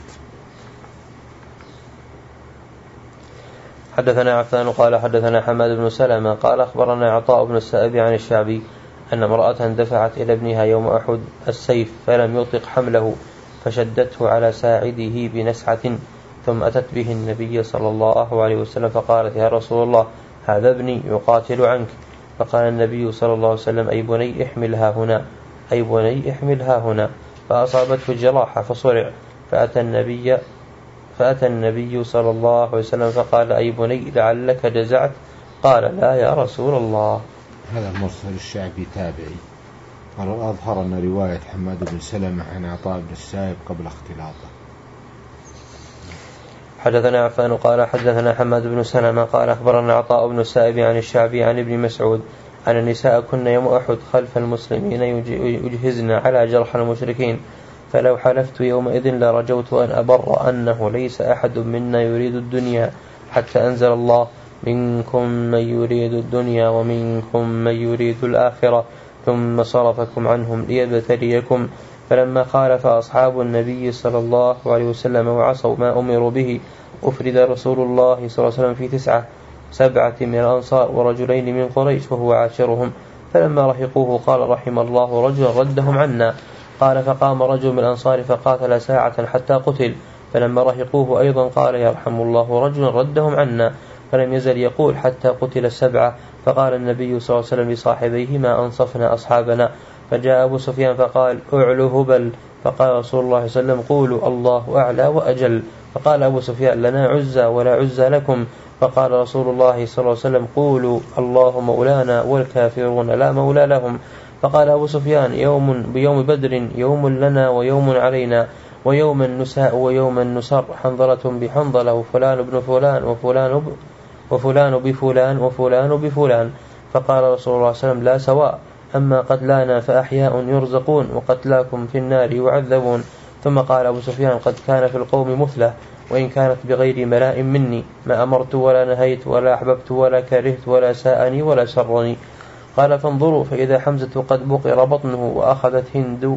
حدثنا عفان قال حدثنا حماد بن سلمة قال أخبرنا عطاء بن السائب عن الشعبي أن امرأة دفعت إلى ابنها يوم أحد السيف فلم يطق حمله فشدته على ساعده بنسعة ثم أتت به النبي صلى الله عليه وسلم فقالت يا رسول الله هذا ابني يقاتل عنك. فقال النبي صلى الله عليه وسلم أي بني احملها هنا أي بني احملها هنا فأصابته الجراحة فصرع. فأتى النبي فأتى النبي صلى الله عليه وسلم فقال أي بني لعلك جزعت؟ قال لا يا رسول الله. هذا مرسل الشعبي تابعي. قال الأظهر أن رواية حماد بن سلمة عن عطاء بن السائب قبل اختلاطه. حدثنا عفان قال حدثنا حماد بن سلمة قال أخبرنا عطاء بن السائب عن الشعبي عن ابن مسعود أن النساء كن يوم أحد خلف المسلمين يجهزن على جرح المشركين فلو حلفت يومئذ لرجوت أن أبر أنه ليس أحد منا يريد الدنيا حتى أنزل الله منكم من يريد الدنيا ومنكم من يريد الآخرة ثم صرفكم عنهم ليبتليكم. فلما خالف أصحاب النبي صلى الله عليه وسلم وعصوا ما أمروا به أفرد رسول الله صلى الله عليه وسلم في تسعة سبعة من الأنصار ورجلين من قريش وهو عاشرهم. فلما رهقوه قال رحم الله رجلا ردهم عنا. قال فقام رجل من الأنصار فقاتل ساعة حتى قتل. فلما رهقوه أيضا قال يرحم الله رجلا ردهم عنا. فلم يزل يقول حتى قتل السبعة. فقال النبي صلى الله عليه وسلم لصاحبيه ما أنصفنا أصحابنا. فجاء أبو سفيان فقال أعلو هبل. فقال رسول الله صلى الله عليه وسلم قولوا الله أعلى وأجل. فقال أبو سفيان لنا عزى ولا عزى لكم. فقال رسول الله صلى الله عليه وسلم قولوا الله مولانا والكافرون لا مولى لهم. فقال أبو سفيان يوم بيوم بدر يوم لنا ويوم علينا ويوم النساء ويوم النسر حنظلة بحنظلة وفلان بن فلان وفلان ب وفلان بفلان وفلان بفلان. فقال رسول الله صلى الله عليه وسلم لا سواء أما قتلانا فأحياء يرزقون وقتلاكم في النار يعذبون. ثم قال أبو سفيان قد كان في القوم مثلة وإن كانت بغير ملاء مني ما أمرت ولا نهيت ولا أحببت ولا كرهت ولا ساءني ولا سرني. قال فانظروا فإذا حمزة قد بقر بطنه وأخذت هند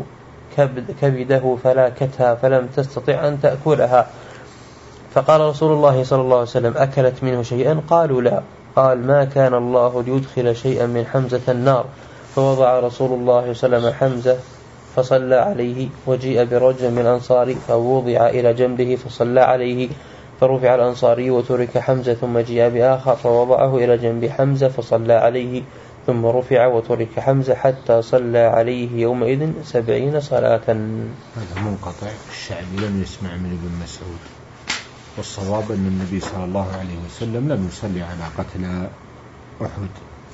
كبده فلاكتها فلم تستطع أن تأكلها. فقال رسول الله صلى الله عليه وسلم أكلت منه شيئا؟ قالوا لا. قال ما كان الله ليدخل شيئا من حمزة النار. فوضع رسول الله صلى الله عليه وسلم حمزة فصلى عليه وجيء برجل من الأنصار فوضع إلى جنبه فصلى عليه فرفع الأنصاري وترك حمزة ثم جيء بآخر فوضعه إلى جنب حمزة فصلى عليه ثم رفع وترك حمزة حتى صلى عليه يومئذ سبعين صلاة. هذا منقطع الشعبي لم يسمع من ابن مسعود. والصواب أن النبي صلى الله عليه وسلم لم يصلي على قتلى أحد.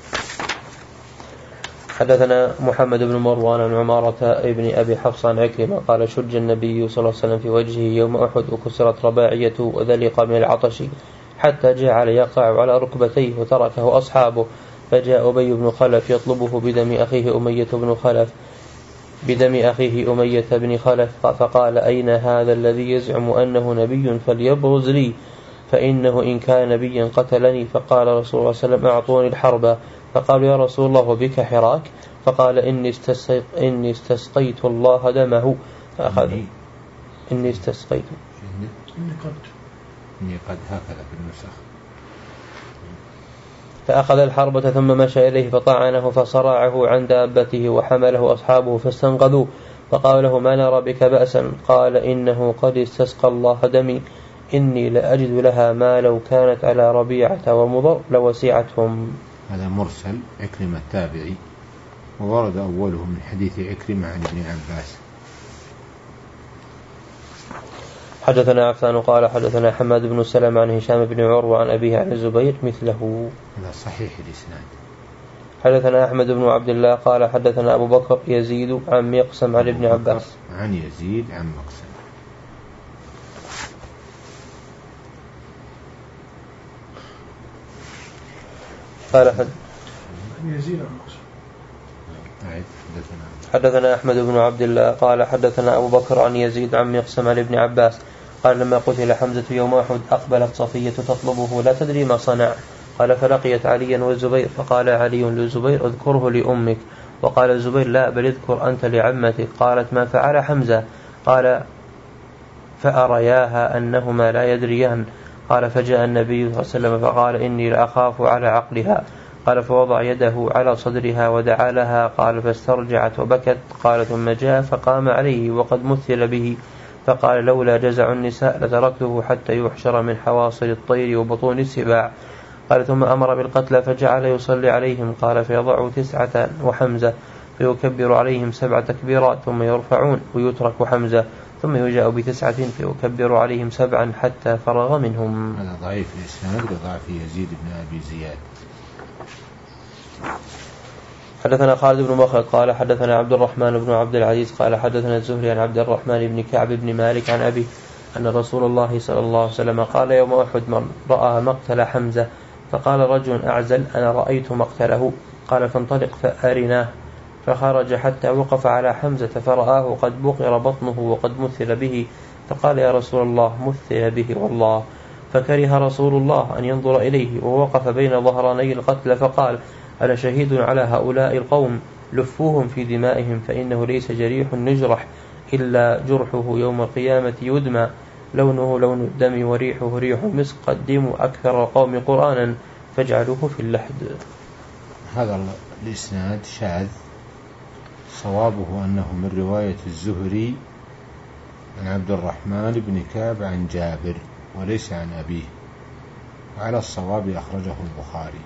حدثنا محمد بن مروان عن عمارة ابن أبي حفص عن عكرمة قال شج النبي صلى الله عليه وسلم في وجهه يوم أحد وكسرت رباعيته وذلق من العطش حتى جعل يقع على ركبتيه وتركه أصحابه. فجاء أبي بن خلف يطلبه بدم أخيه أمية بن خلف بدم أخيه أمية بن خلف فقال أين هذا الذي يزعم أنه نبي فليبرز لي فإنه إن كان نبيا قتلني. فقال رسول الله صلى الله عليه وسلم أعطوني الحربة. فقالوا يا رسول الله وبك حراك؟ فقال إني استسقيت, إني استسقيت الله دمه فأخذ إني استسقيت إني قد إني قد هكذا في النسخ. فأخذ الحربة ثم مشى إليه فطعنه فصرعه عن دابته وحمله أصحابه فاستنقذوه. فقال له ما نرى بك بأسا؟ قال إنه قد استسقى الله دمي إني لأجد لها ما لو كانت على ربيعة ومضر لوسيعتهم. هذا مرسل عكرمة التابعي وورد أوله من حديث عكرمة عن ابن عباس. حدثنا عفان قال حدثنا حماد بن سلمة عن هشام بن عروة عن أبيه عن الزبير مثله. هذا صحيح الإسناد. حدثنا أحمد بن عبد الله قال حدثنا أبو بكر يزيد عن مقسم عن ابن عباس عن يزيد عن مقسم. قال حد يزيد عن مقسم. حدثنا أحمد بن عبد الله قال حدثنا أبو بكر عن يزيد عن مقسم عن ابن عباس قال لما قتل حمزة يوم أحد أقبلت صفية تطلبه لا تدري ما صنع. قال فلقيت عليا والزبير فقال علي للزبير اذكره لأمك. وقال الزبير لا بل اذكر أنت لعمتك. قالت ما فعل حمزة؟ قال فأرياها أنهما لا يدريان. قال فجاء النبي صلى الله عليه وسلم فقال إني لأخاف على عقلها. قال فوضع يده على صدرها ودعا لها. قال فاسترجعت وبكت. قال ثم جاء فقام عليه وقد مثل به فقال لولا جزع النساء لتركته حتى يحشر من حواصل الطير وبطون السباع. قال ثم أمر بالقتلى فجعل يصلي عليهم. قال فيضع تسعة وحمزة فيكبر عليهم سبع تكبيرات ثم يرفعون ويترك حمزة ثم يجاء بتسعة فيكبر عليهم سبعا حتى فرغ منهم. هذا ضعيف الإسناد لضعف يزيد بن أبي زياد. حدثنا خالد بن مخلد قال حدثنا عبد الرحمن بن عبد العزيز قال حدثنا الزهري عن عبد الرحمن بن كعب بن مالك عن أبي أن رسول الله صلى الله عليه وسلم قال يوم أحد من رأى مقتل حمزة فقال رجل أعزل أنا رأيت مقتله. قال فانطلق فأرناه. فخرج حتى وقف على حمزة فرآه قد بقر بطنه وقد مثل به فقال يا رسول الله مثل به والله. فكره رسول الله أن ينظر إليه ووقف بين ظهراني القتل فقال أنا شهيد على هؤلاء القوم لفوهم في دمائهم فإنه ليس جريح نجرح إلا جرحه يوم القيامة يدمى لونه لون الدم وريحه ريح مسك قدموا أكثر القوم قرآنا فاجعلوه في اللحد. هذا الإسناد شاذ صوابه أنه من رواية الزهري عن عبد الرحمن بن كعب عن جابر وليس عن أبيه وعلى الصواب أخرجه البخاري.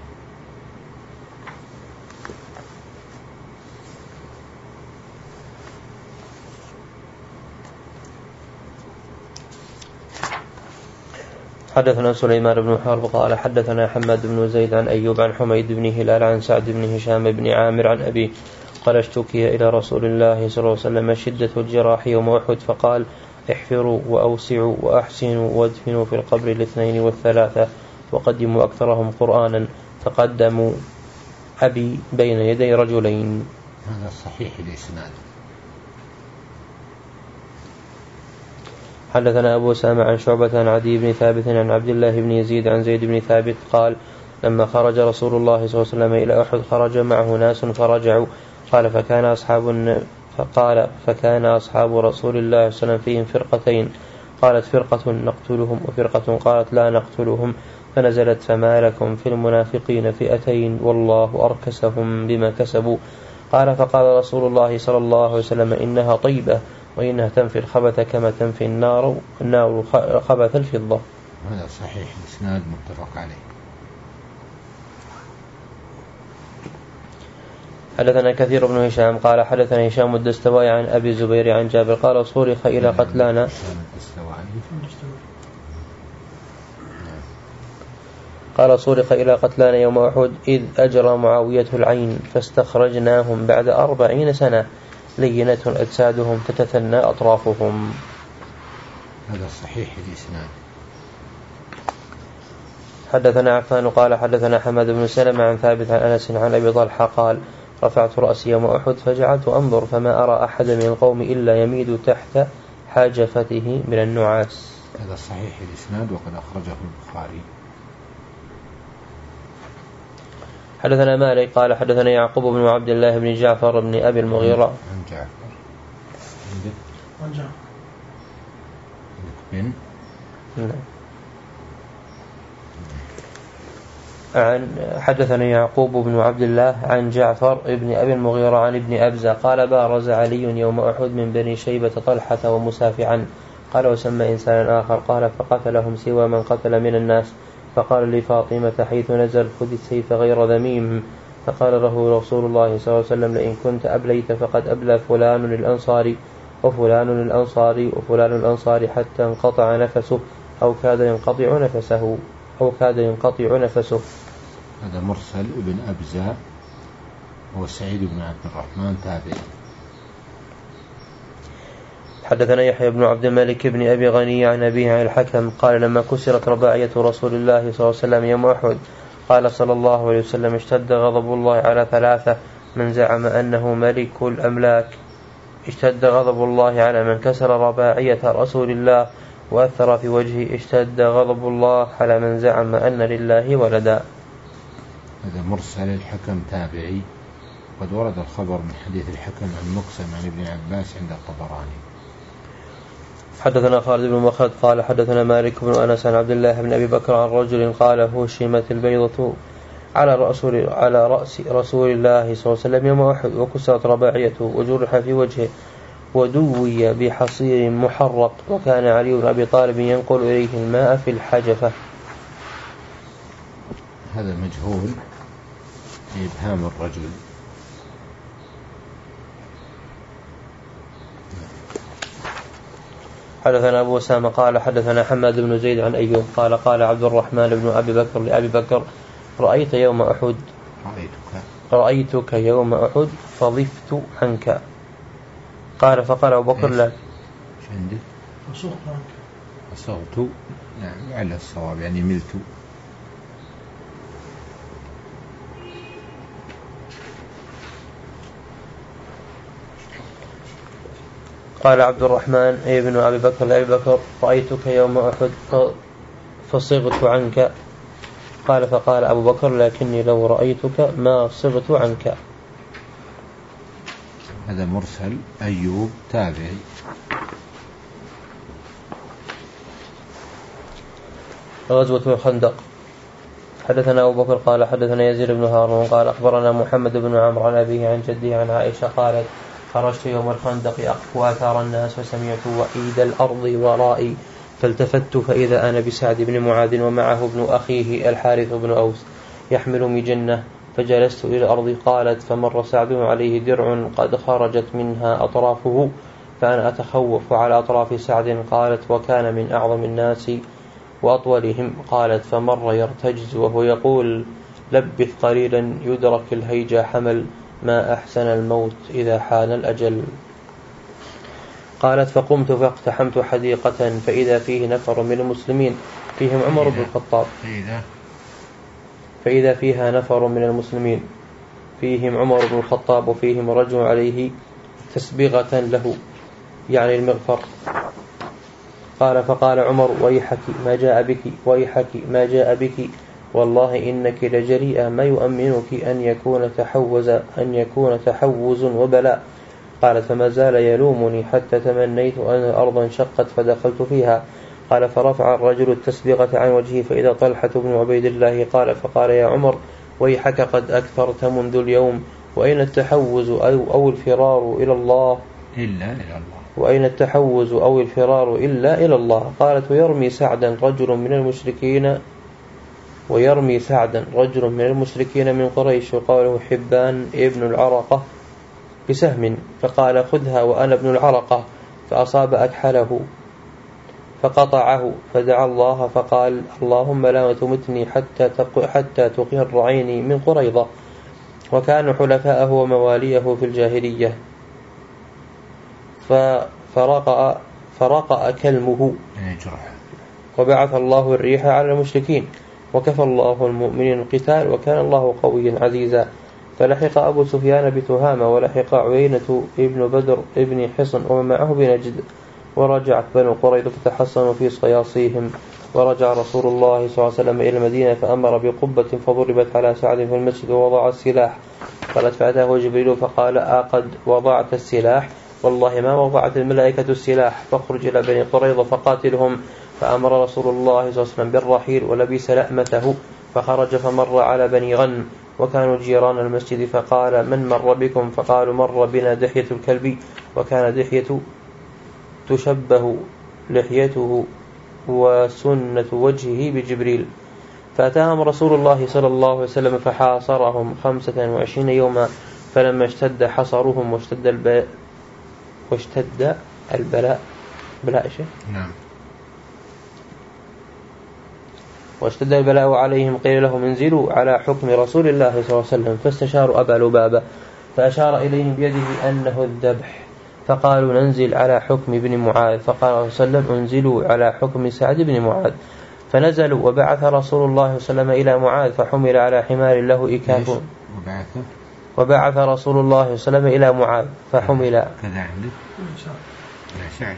حدثنا سليمان بن حرب قال حدثنا حماد بن زيد عن أيوب عن حميد بن هلال عن سعد بن هشام بن عامر عن أبي قال اشتكي إلى رسول الله صلى الله عليه وسلم شدة الجراح يوم أحد فقال احفروا وأوسعوا وأحسنوا وادفنوا في القبر الاثنين والثلاثة وقدموا أكثرهم قرآنا فقدموا أبي بين يدي رجلين. هذا صحيح الإسناد. حدثنا أبو سامع عن شعبة عن عدي بن ثابت عن عبد الله بن يزيد عن زيد بن ثابت قال لما خرج رسول الله صلى الله عليه وسلم إلى أحد خرج معه ناس فرجعوا. قال فكان أصحاب فقال فكان أصحاب رسول الله صلى الله عليه وسلم فيهم فرقتين قالت فرقة نقتلهم وفرقة قالت لا نقتلهم فنزلت فما لكم في المنافقين فئتين والله أركسهم بما كسبوا. قال فقال رسول الله صلى الله عليه وسلم إنها طيبة وإنها تنفي الخبث كما تنفي النار النار خبث الفضة. هذا صحيح الإسناد متفق عليه. حدثنا كثير بن هشام قال حدثنا هشام الدستوائي عن أبي زبير عن جابر قال صورخ إلى قتلانا قال صورخ إلى قتلانا يوم أحد إذ أجرى معاوية العين فاستخرجناهم بعد أربعين سنة لينة أجسادهم تتثنى أطرافهم. هذا صحيح الإسناد. حدثنا عفان قال حدثنا حماد بن سلمة عن ثابت عن أنس عن أبي طلحة قال رفعت رأسي يوم أحد فجعلت أنظر فما أرى أحد من القوم إلا يميد تحت حاجفته من النعاس. هذا صحيح الإسناد وقد أخرجه البخاري. حدثنا مالك قال حدثنا يعقوب بن عبد الله بن جعفر بن أبي المغيرة عن جعفر عن جعفر بن عن حدثنا يعقوب بن عبد الله عن جعفر بن أبي المغيرة عن ابن أبزة قال بارز علي يوم أحد من بني شيبة طلحة ومسافعا قال وسمى إنسانا آخر قال فقتلهم سوى من قتل من الناس فقال لفاطمة حيث نزل خذ السيف غير ذميم فقال له رسول الله صلى الله عليه وسلم لئن كنت أبليت فقد أبلى فلان الأنصاري وفلان الأنصاري وفلان الأنصاري حتى انقطع نفسه أو كاد ينقطع نفسه أو كاد ينقطع نفسه. هذا مرسل ابن أبزة هو سعيد بن عبد الرحمن تابعي. حدثنا يحيى بن عبد الملك بن أبي غني عن أبيه عن الحكم قال لما كسرت رباعية رسول الله صلى الله عليه وسلم يوم أحد قال صلى الله عليه وسلم اشتد غضب الله على ثلاثة من زعم أنه ملك الأملاك اشتد غضب الله على من كسر رباعية رسول الله وأثر في وجهه اشتد غضب الله على من زعم أن لله ولدا. هذا مرسل الحكم تابعي قد ورد الخبر من حديث الحكم عن مقسم عن ابن عباس عند الطبراني. حدثنا خالد بن مخلد قال حدثنا مالك بن أنس عن عبد الله بن أبي بكر عن رجل قال هشمت البيضة على رأس على رأس رسول الله صلى الله عليه وسلم يوم أحد وكسرت رباعيته وجرح في وجهه ودوي بحصير محرق، وكان علي بن أبي طالب ينقل إليه الماء في الحجفة. هذا مجهول إبهام الرجل. حدثنا أبو أسامة قال حدثنا حماد بن زيد عن أيوب قال قال عبد الرحمن بن أبي بكر لأبي بكر رأيت يوم أحد رأيتك, رأيتك يوم أحد فضفت عنك. قال فقال أبو بكر لا عندي أصغت، نعم على الصواب يعني ملت. قال عبد الرحمن ابن أبي بكر لأبي بكر رأيتك يوم أحد فصغت عنك. قال فقال أبو بكر لكني لو رأيتك ما صغت عنك. هذا مرسل أيوب تابعي. غزوة الخندق. حدثنا أبو بكر قال حدثنا يزيد بن هارون قال أخبرنا محمد بن عمرو عن أبيه عن جده عن عائشة قالت خرجت يوم الخندق أقف آثار الناس فسمعت وإيد الأرض ورائي فالتفت فإذا أنا بسعد بن معاذ ومعه ابن أخيه الحارث بن أوس يحمل مجنة، فجلست إلى الأرض. قالت فمر سعد عليه درع قد خرجت منها أطرافه فأنا أتخوف على أطراف سعد. قالت وكان من أعظم الناس وأطولهم. قالت فمر يرتجز وهو يقول لبث قليلا يدرك الهيجة حمل ما أحسن الموت إذا حان الأجل. قالت فقمت فاقتحمت حديقة فإذا فيه نفر من المسلمين فيهم عمر بن الخطاب فإذا فيها نفر من المسلمين فيهم عمر بن الخطاب وفيهم رجل عليه تسبغة له يعني المغفر. قال فقال عمر ويحك ما جاء بك ويحك ما جاء بك والله إنك لجريئة ما يؤمنك أن يكون تحوز أن يكون تحوز وبلاء. قالت فما زال يلومني حتى تمنيت أن الأرض انشقت فدخلت فيها. قال فرفع الرجل التسبغة عن وجهه فإذا طلحة بن عبيد الله. قال فقال يا عمر ويحك قد أكثرت منذ اليوم، وأين التحوز أو, أو الفرار إلى الله إلا إلى الله وأين التحوز أو الفرار إلا إلى الله. قالت ويرمي سعدا رجل من المشركين ويرمي سعدا رجل من المشركين من قريش وقاله حبان ابن العرقة بسهم فقال خذها وأنا ابن العرقة، فأصاب أكحله فقطعه فدعا الله فقال اللهم لا تمتني حتى حتى تقر عيني من قريظة، وكانوا حلفاءه ومواليه في الجاهلية. فرقأ فرقأ كلمه وبعث الله الريح على المشركين وكفى الله المؤمنين القتال وكان الله قويا عزيزا. فلحق أبو سفيان بتهامة ولحق عيينة ابن بدر ابن حصن ومعه بنجد، ورجعت بنو قريظة فتحصنوا في صياصيهم. ورجع رسول الله صلى الله عليه وسلم إلى المدينة فأمر بقبة فضربت على سعد في المسجد ووضع السلاح. قالت فأتاه جبريل فقال أقد وضعت السلاح؟ والله ما وضعت الملائكة السلاح، فاخرج إلى بني قريظة فقاتلهم. فأمر رسول الله صلى الله عليه وسلم بالرحيل ولبس لأمته فخرج فمر على بني غنم وكانوا جيران المسجد، فقال من مر بكم؟ فقالوا مر بنا دحية الكلب، وكان دحية تشبه لحيته وسنة وجهه بجبريل. فأتاهم رسول الله صلى الله عليه وسلم فحاصرهم خمسة وعشرين يوما، فلما اشتد حصرهم واشتد البلاء واشتد البلاء بلاء شيء نعم واشتد البلاء عليهم قيل لهم انزلوا على حكم رسول الله صلى الله عليه وسلم، فاستشاروا أبا لبابة فأشار إليهم بيده أنه الذبح، فقالوا ننزل على حكم ابن معاذ، فقال صلى الله عليه وسلم انزلوا على حكم سعد بن معاذ. فنزلوا وبعث رسول الله صلى الله عليه وسلم إلى معاذ فحمل على حمار له إكاف. وبعث رسول الله صلى الله عليه وسلم إلى معاذ فحمل كذا عندك سعد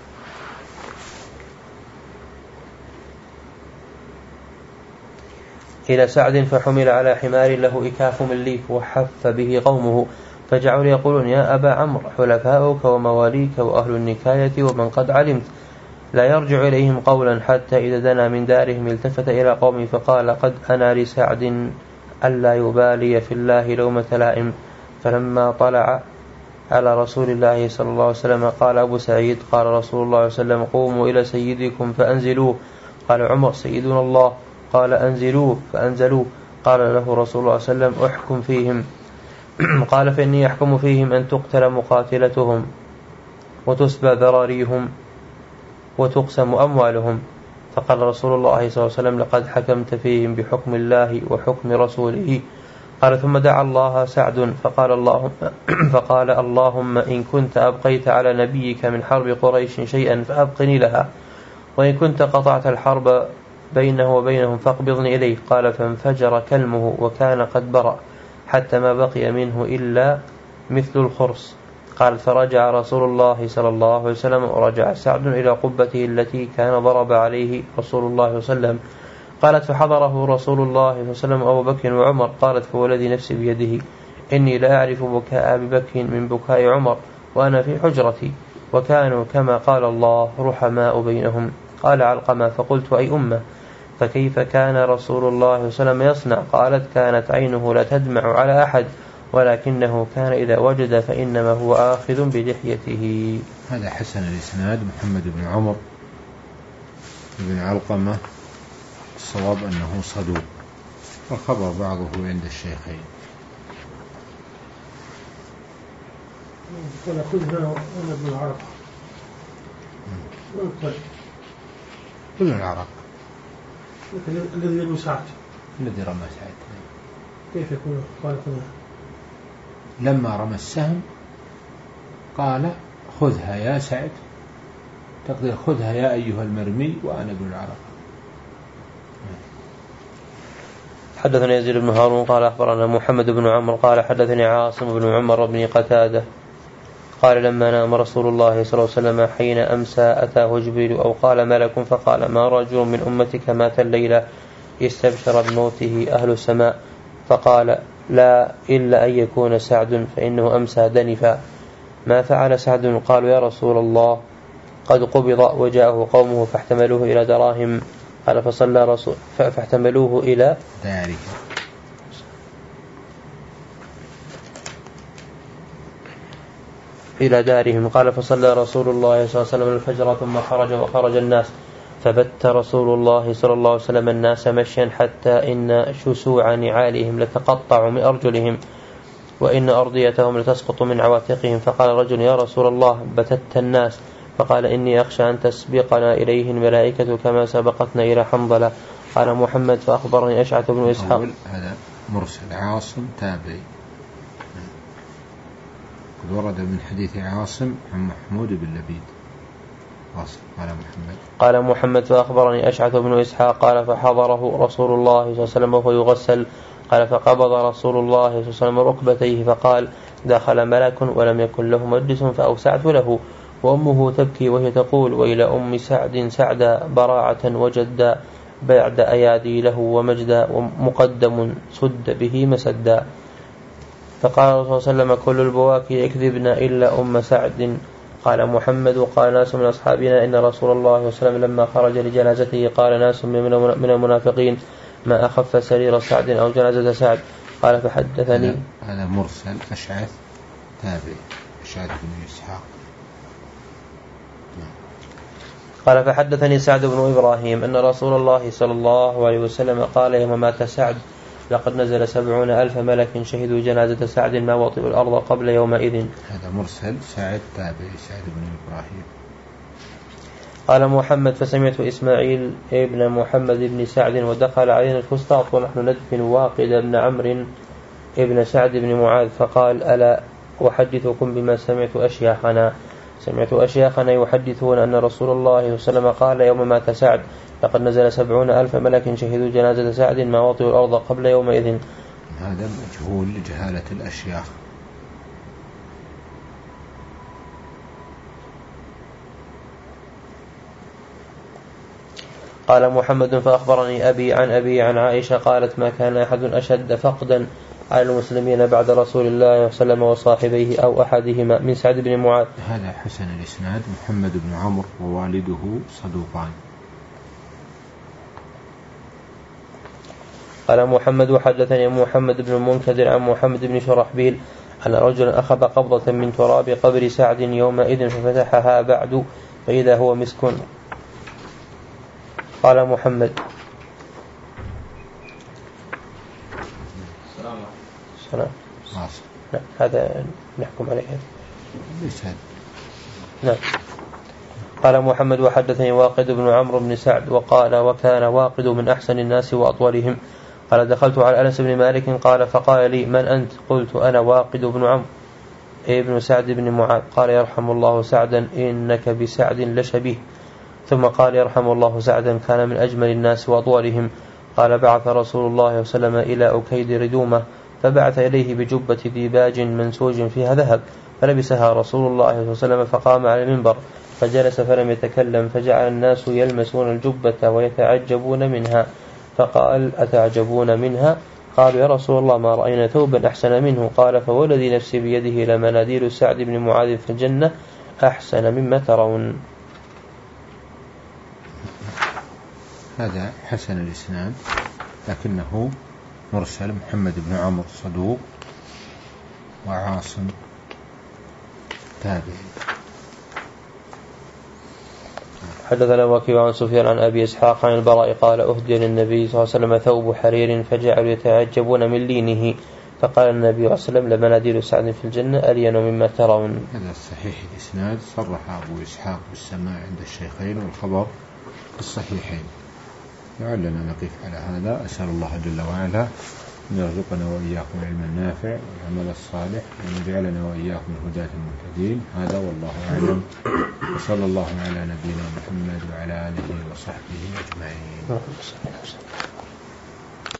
إلى سعد فحمل على حمار له إكاف من ليف وحف به قومه، فجعلوا يقولون يا أبا عمرو حلفاؤك ومواليك وأهل النكاية ومن قد علمت لا يرجع إليهم قولا، حتى إذا دنا من دارهم التفت إلى قومه فقال قد أنا لسعد ألا يبالي في الله لومة لائم. فلما طلع على رسول الله صلى الله عليه وسلم. قال أبو سعيد قال رسول الله صلى الله عليه وسلم قوموا إلى سيدكم فأنزلوه. قال عمر سيدنا الله. قال أنزلوه فأنزلوه. قال له رسول الله صلى الله عليه وسلم احكم فيهم. قال فإني أحكم فيهم أن تقتل مقاتلتهم وتسبى ذراريهم وتقسم أموالهم. فقال رسول الله صلى الله عليه وسلم لقد حكمت فيهم بحكم الله وحكم رسوله. قال ثم دعا الله سعد فقال اللهم, فقال اللهم إن كنت أبقيت على نبيك من حرب قريش شيئا فأبقني لها، وإن كنت قطعت الحرب بينه وبينهم فاقبضني إليه. قال فانفجر كلمه وكان قد برأ حتى ما بقي منه إلا مثل الخرص. قال فرجع رسول الله صلى الله عليه وسلم ورجع سعد إلى قبته التي كان ضرب عليه رسول الله صلى الله عليه وسلم. قالت فحضره رسول الله صلى الله عليه وسلم أبو بكر وعمر. قالت فوالذي نفسي بيده إني لا أعرف بكاء أبي بكر من بكاء عمر وأنا في حجرتي، وكانوا كما قال الله رحماء بينهم. قال علقمة فقلت أي أمة فكيف كان رسول الله صلى الله عليه وسلم يصنع؟ قالت كانت عينه لا تدمع على أحد ولكنه كان إذا وجد فإنما هو آخذ بلحيته. هذا حسن الإسناد محمد بن عمر بن علقمة، الصواب أنه صدوق والخبر بعضه عند الشيخين. ونأخذها أنا ابن العرق ابن العرق الذي يرمي سعد الذي رمى سعد كيف يكون؟ قال لما رمى السهم قال خذها يا سعد، تقدر خذها يا أيها المرمي وأنا ابن العرق. حدثنا يزيد بن هارون قال أخبرنا محمد بن عمرو قال حدثني عاصم بن عمر بن قتادة قال لما نام رسول الله صلى الله عليه وسلم حين أمسى أتاه جبريل أو قال ملك فقال ما رجل من أمتك مات الليلة استبشر بموته أهل السماء؟ فقال لا إلا أن يكون سعد فإنه أمسى دنفا. ما فعل سعد؟ قالوا يا رسول الله قد قبض وجاءه قومه فاحتملوه إلى دراهم. قال فصلى رسول فاحتملوه إلى داره إلى دارهم. قال فصلى رسول الله صلى الله عليه وسلم الفجر ثم خرج وخرج الناس فبت رسول الله صلى الله عليه وسلم الناس مشيا حتى إن شسوع نعالهم لتقطع من أرجلهم وإن أرضيتهم لتسقط من عواتقهم. فقال رجل يا رسول الله بتت الناس؟ فقال إني أخشى أن تسبقنا إليه الملائكة كما سبقتنا إلى حنظلة. قال محمد فأخبرني أشعث بن إسحاق. هذا مرسل عاصم تابعي، قد ورد من حديث عاصم عن محمود بن لبيد. قال محمد قال محمد فأخبرني أشعث بن إسحاق قال فحضره رسول الله صلى الله عليه وسلم وهو يغسل. قال فقبض رسول الله صلى الله عليه وسلم ركبتيه فقال دخل ملك ولم يكن له مجلس فأوسعت له. وأمه تبكي وهي تقول وإلى أم سعد سعدا براعة وجدا بعد أيادي له ومجدا ومقدم سد به مسدا. فقال رسول صلى الله عليه وسلم كل البواكي يكذبن إلا أم سعد. قال محمد قال ناس من أصحابنا إن رسول الله صلى الله عليه وسلم لما خرج لجنازته قال ناس من المنافقين ما أخف سرير سعد أو جنازة سعد. قال فحدثني هذا مرسل أشعث تابع أشعث بن إسحاق. قال فحدثني سعد بن إبراهيم أن رسول الله صلى الله عليه وسلم قال يوم مات سعد لقد نزل سبعون ألف ملك شهدوا جنازة سعد ما وطئوا الأرض قبل يومئذ. هذا مرسل سعد تابعي سعد بن إبراهيم. قال محمد فسمعت إسماعيل ابن محمد بن سعد ودخل علينا الفسطاط ونحن ندفن واقد بن عمرو ابن سعد بن معاذ فقال ألا أحدثكم بما سمعت أشياخنا سمعت أشياخنا يحدثون أن رسول الله صلى الله عليه وسلم قال يوم مات سعد لقد نزل سبعون ألف ملك شهدوا جنازة سعد ما وطئوا الأرض قبل يومئذ. هذا مجهول لجهالة الأشياخ. قال محمد فأخبرني أبي عن أبي عن عائشة قالت ما كان أحد أشد فقدا على المسلمين بعد رسول الله صلى الله عليه وسلم وصاحبيه أو أحدهما من سعد بن معاذ. هذا حسن الإسناد محمد بن عمرو ووالده صدوقان. قال محمد وحدثني محمد بن المنكدر عن محمد بن شرحبيل أن رجلا أخذ قبضة من تراب قبر سعد يومئذ ففتحها بعد فإذا هو مسك. قال محمد السلام. لا هذا نحكم عليه. نعم. قال محمد وحدثني واقد بن عمرو بن سعد وقال وكان واقد من أحسن الناس وأطولهم. قال دخلت على أنس بن مالك قال فقال لي من أنت؟ قلت أنا واقد بن عمرو ابن سعد بن معاذ. قال يرحم الله سعدا إنك بسعد لشبيه. ثم قال يرحم الله سعدا كان من أجمل الناس وأطولهم. قال بعث رسول الله صلى الله عليه وسلم إلى أكيد ردومة فبعث إليه بجبة ديباج منسوج فيها ذهب فلبسها رسول الله صلى الله عليه وسلم فقام على المنبر فجلس فلم يتكلم فجعل الناس يلمسون الجبة ويتعجبون منها فقال أتعجبون منها؟ قالوا يا رسول الله ما رأينا ثوبا أحسن منه. قال فوالذي نفسي بيده لمناديل سعد بن معاذ في الجنة أحسن مما ترون. هذا حسن الإسناد لكنه مرسل. محمد بن عمرو صدوق وعاصم تابعي. حدثنا وكيع عن سفيان عن أبي إسحاق عن البراء قال أهدي للنبي صلى الله عليه وسلم ثوب حرير فجعلوا يتعجبون من لينه فقال النبي صلى الله عليه وسلم لمناديل سعد في الجنة ألين مما ترون. هذا صحيح الإسناد. صرح أبو إسحاق بالسماع عند الشيخين والخبر في الصحيحين. لعلنا نقف على هذا. أسأل الله جل وعلا أن يرزقنا وإياكم علما نافع والعمل الصالح وأن يجعلنا وإياكم الهداة المهتدين. هذا والله أعلم وصلى الله على نبينا محمد وعلى آله وصحبه أجمعين.